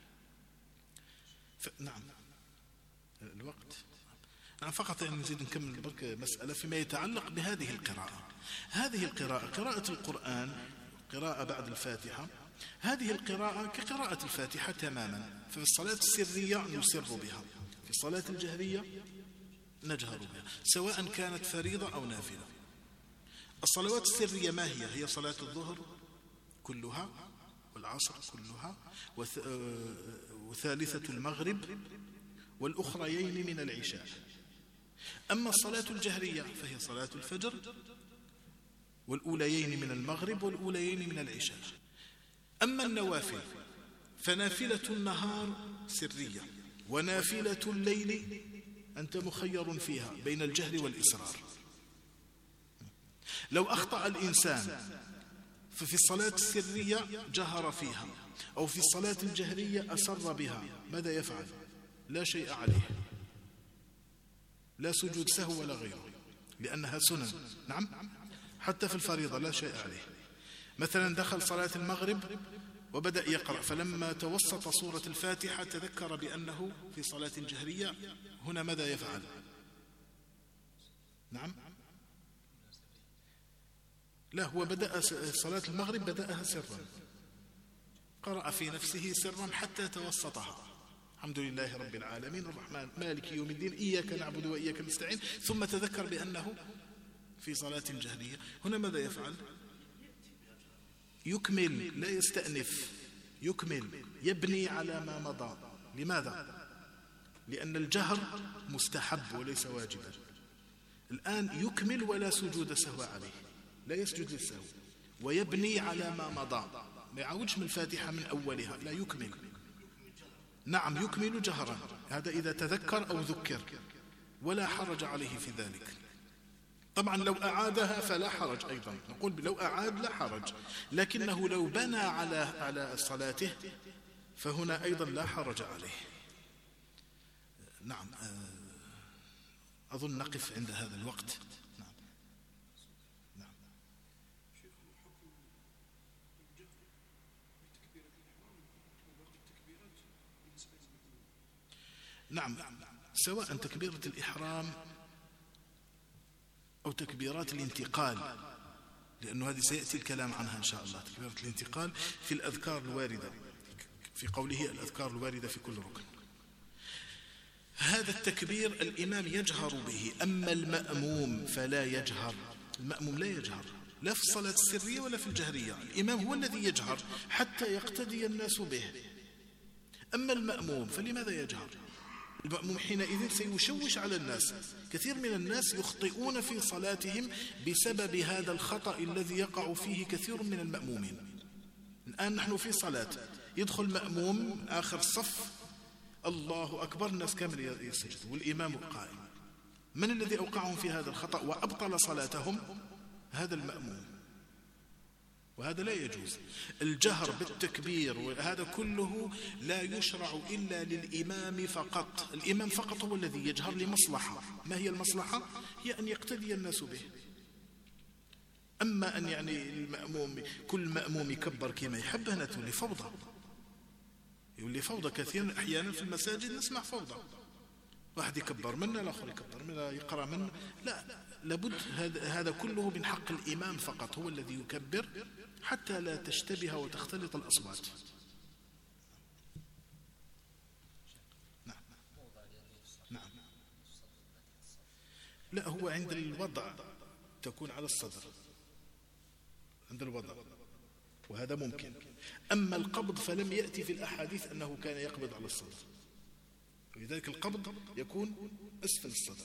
نعم الوقت، نعم فقط أن نزيد نكمل مسألة فيما يتعلق بهذه القراءة. هذه القراءة، قراءة القرآن، قراءة بعد الفاتحة، هذه القراءة كقراءة الفاتحة تماما. ففي الصلاة السرية نسر بها، في الصلاة الجهرية نجهر بها، سواء كانت فريضة أو نافلة. الصلوات السرية ما هي؟ هي صلاة الظهر كلها، والعصر كلها، وثالثة المغرب، والأخريين من العشاء. أما الصلاة الجهرية فهي صلاة الفجر، والأوليين من المغرب، والأوليين من العشاء. أما النوافل فنافلة النهار سرية، ونافلة الليل أنت مخير فيها بين الجهر والإسرار. لو أخطأ الإنسان ففي الصلاة السرية جهر فيها، أو في الصلاة الجهرية أسر بها، ماذا يفعل؟ لا شيء عليه، لا سجود سهو ولا غيره، لأنها سنن. نعم، حتى في الفريضة لا شيء عليه. مثلا دخل صلاة المغرب وبدأ يقرأ، فلما توسط سورة الفاتحة تذكر بأنه في صلاة جهرية، هنا ماذا يفعل؟ نعم، لا، هو بدأ صلاة المغرب بدأها سرا، قرأ في نفسه سرا حتى توسطها. الحمد لله رب العالمين الرحمن مالك يوم الدين إياك نعبد وإياك نستعين، ثم تذكر بأنه في صلاة جهرية. هنا ماذا يفعل؟ يكمل، لا يستأنف، يكمل، يبني على ما مضى. لماذا؟ لأن الجهر مستحب وليس واجبا. الآن يكمل ولا سجود سهو عليه، لا يسجد للسهو، ويبني على ما مضى، ما يعودش من الفاتحة من أولها، لا يكمل. نعم، يكمل جهرا، هذا إذا تذكر أو ذكر، ولا حرج عليه في ذلك. طبعا لو أعادها فلا حرج أيضا، نقول لو أعاد لا حرج، لكنه لو بنى على صلاته فهنا أيضا لا حرج عليه. نعم، أظن نقف عند هذا الوقت. نعم. نعم. نعم، سواء تكبيرة الإحرام أو تكبيرات الانتقال، لأنه هذه سيأتي الكلام عنها إن شاء الله. تكبيرة الانتقال في الأذكار الواردة، في قوله الأذكار الواردة في كل ركن. هذا التكبير الإمام يجهر به، أما المأموم فلا يجهر. المأموم لا يجهر لا في الصلاة السرية ولا في الجهرية، الإمام هو الذي يجهر حتى يقتدي الناس به. أما المأموم فلماذا يجهر؟ المأموم حينئذ سيشوش على الناس. كثير من الناس يخطئون في صلاتهم بسبب هذا الخطأ الذي يقع فيه كثير من المأمومين. الآن نحن في صلاة، يدخل مأموم آخر الصف، الله أكبر، الناس كامل يسجد والإمام قائم. من الذي أوقعهم في هذا الخطأ وأبطل صلاتهم؟ هذا المأموم، وهذا لا يجوز. الجهر بالتكبير وهذا كله لا يشرع إلا للإمام فقط. الإمام فقط هو الذي يجهر لمصلحة. ما هي المصلحة؟ هي أن يقتدي الناس به. أما أن يعني المأموم كل مأموم يكبر كما يحب، هنا تولي فوضى، يولي فوضى. كثيرا أحيانا في المساجد نسمع فوضى، واحد يكبر منا، الآخر يكبر منا، يقرأ منا. لا، لابد هذا كله من حق الإمام فقط، هو الذي يكبر حتى لا تشتبه وتختلط الأصوات. نعم. نعم. لا، هو عند الوضع تكون على الصدر، عند الوضع، وهذا ممكن. أما القبض فلم يأتي في الأحاديث أنه كان يقبض على الصدر، ولذلك القبض يكون أسفل الصدر.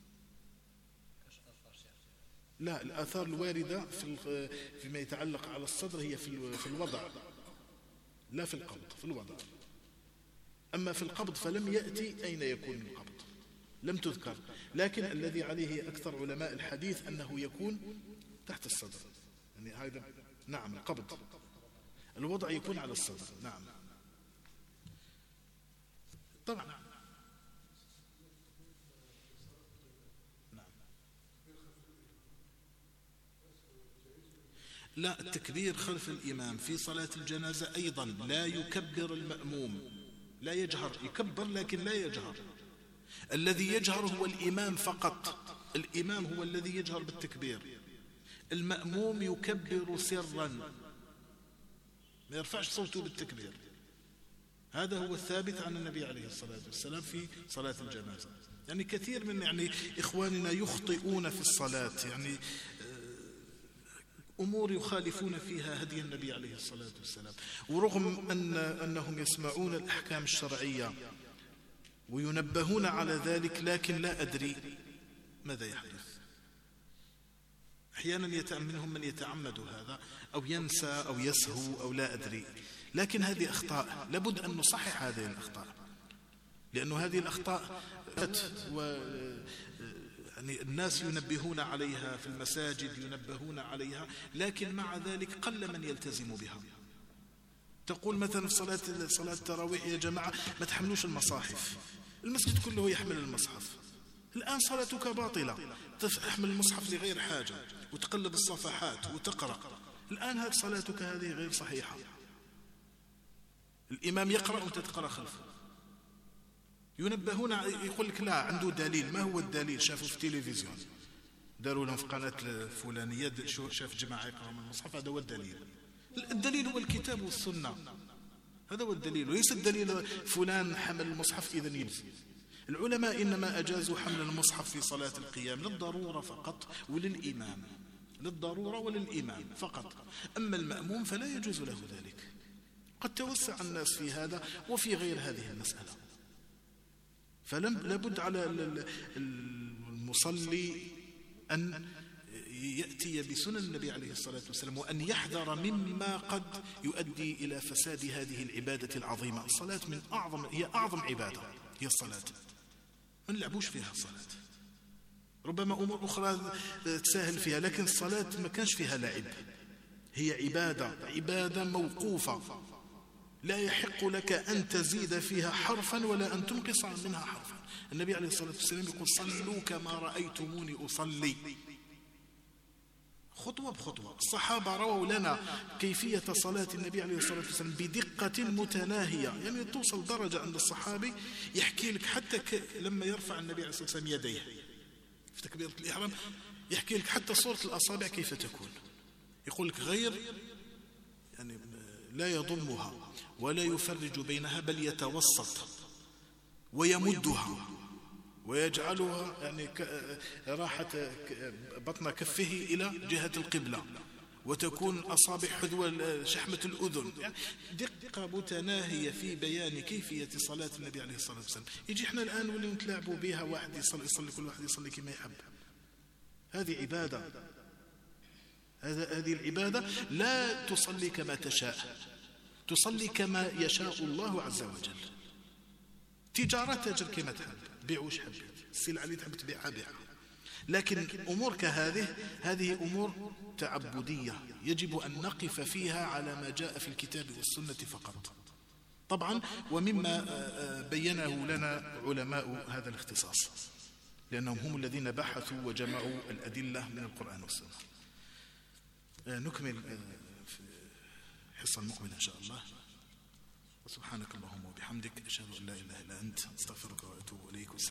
لا، الآثار الواردة فيما يتعلق على الصدر هي في الوضع، لا في القبض، في الوضع. أما في القبض فلم يأتي أين يكون القبض، لم تذكر. لكن الذي عليه أكثر علماء الحديث أنه يكون تحت الصدر، يعني هذا. نعم، القبض، الوضع يكون على الصدر. نعم. طبعا. نعم. لا، التكبير خلف الإمام في صلاة الجنازة أيضا لا يكبر المأموم، لا يجهر، يكبر لكن لا يجهر. الذي يجهر هو الإمام فقط، الإمام هو الذي يجهر بالتكبير. المأموم يكبر سرا، ما يرفعش صوته بالتكبير. هذا هو الثابت عن النبي عليه الصلاة والسلام في صلاة الجنازة. يعني كثير من إخواننا يخطئون في الصلاة، يعني أمور يخالفون فيها هدي النبي عليه الصلاة والسلام، ورغم أنهم يسمعون الأحكام الشرعية وينبهون على ذلك، لكن لا أدري ماذا يحدث. أحيانا منهم من يتعمد هذا أو ينسى أو يسهو أو لا أدري، لكن هذه أخطاء لابد أن نصحح هذه الأخطاء، لأن هذه الأخطاء يعني الناس ينبهون عليها في المساجد، ينبهون عليها، لكن مع ذلك قل من يلتزم بها. تقول مثلا في صلاة التراويح يا جماعة ما تحملوش المصاحف، المسجد كله يحمل المصحف. الآن صلاتك باطلة، تحمل المصحف لغير حاجة وتقلب الصفحات وتقرأ، الآن هذه صلاتك هذه غير صحيحة. الإمام يقرأ وأنت تقرأ خلفه. ينبهون، يقول لك لا عنده دليل. ما هو الدليل؟ شافوا في التلفزيون، داروا لهم في قناة الفلانية شاف جماعة يقرأوا من المصحف، هذا هو الدليل. الدليل هو الكتاب والسنة، هذا هو الدليل، وليس الدليل فلان حمل المصحف إذن يجوز. العلماء إنما أجازوا حمل المصحف في صلاة القيام للضرورة فقط وللإمام، للضرورة وللإمام فقط. أما المأموم فلا يجوز له ذلك. قد توسع الناس في هذا وفي غير هذه المسألة. فلابد على المصلي أن يأتي بسنن النبي عليه الصلاة والسلام، وأن يحذر مما قد يؤدي إلى فساد هذه العبادة العظيمة. الصلاة هي أعظم عبادة، هي الصلاة، ما نلعبوش فيها الصلاة. ربما أمور أخرى تساهل فيها، لكن الصلاة ما كانش فيها لعب، هي عبادة موقوفة، لا يحق لك أن تزيد فيها حرفا ولا أن تنقص منها حرفا. النبي عليه الصلاة والسلام يقول صلوا كما رأيتموني أصلي، خطوة بخطوة. الصحابة رووا لنا كيفية صلاة النبي عليه الصلاة والسلام بدقة متناهية، يعني توصل درجة عند الصحابي يحكي لك حتى لما يرفع النبي عليه الصلاة والسلام يديه في تكبيرة الإحرام، يحكي لك حتى صورة الأصابع كيف تكون. يقول لك غير يعني لا يضمها ولا يفرج بينها، بل يتوسط ويمدها ويجعلها يعني راحة بطن كفه إلى جهة القبلة، وتكون أصابع حذو شحمة الأذن، يعني دقة متناهية في بيان كيفية صلاة النبي عليه الصلاة والسلام. يجي احنا الآن ولي نتلاعبوا بها، واحد يصلي كل واحد يصلي كما يحب. هذه عبادة، هذه العبادة لا تصلي كما تشاء، تصلي كما يشاء الله عز وجل. تجارة تاجر كما تحب، بيع وش حبيت، السلعة اللي تحب تبيعها بيعها. لكن أمور كهذه هذه أمور تعبدية يجب أن نقف فيها على ما جاء في الكتاب والسنة فقط. طبعا ومما بينه لنا علماء هذا الاختصاص، لأنهم هم الذين بحثوا وجمعوا الأدلة من القرآن والسنة. نكمل في الحصة المقبلة إن شاء الله. وسبحانك اللهم وبحمدك أشهد أن لا إله إلا أنت أستغفرك وأتوب إليك.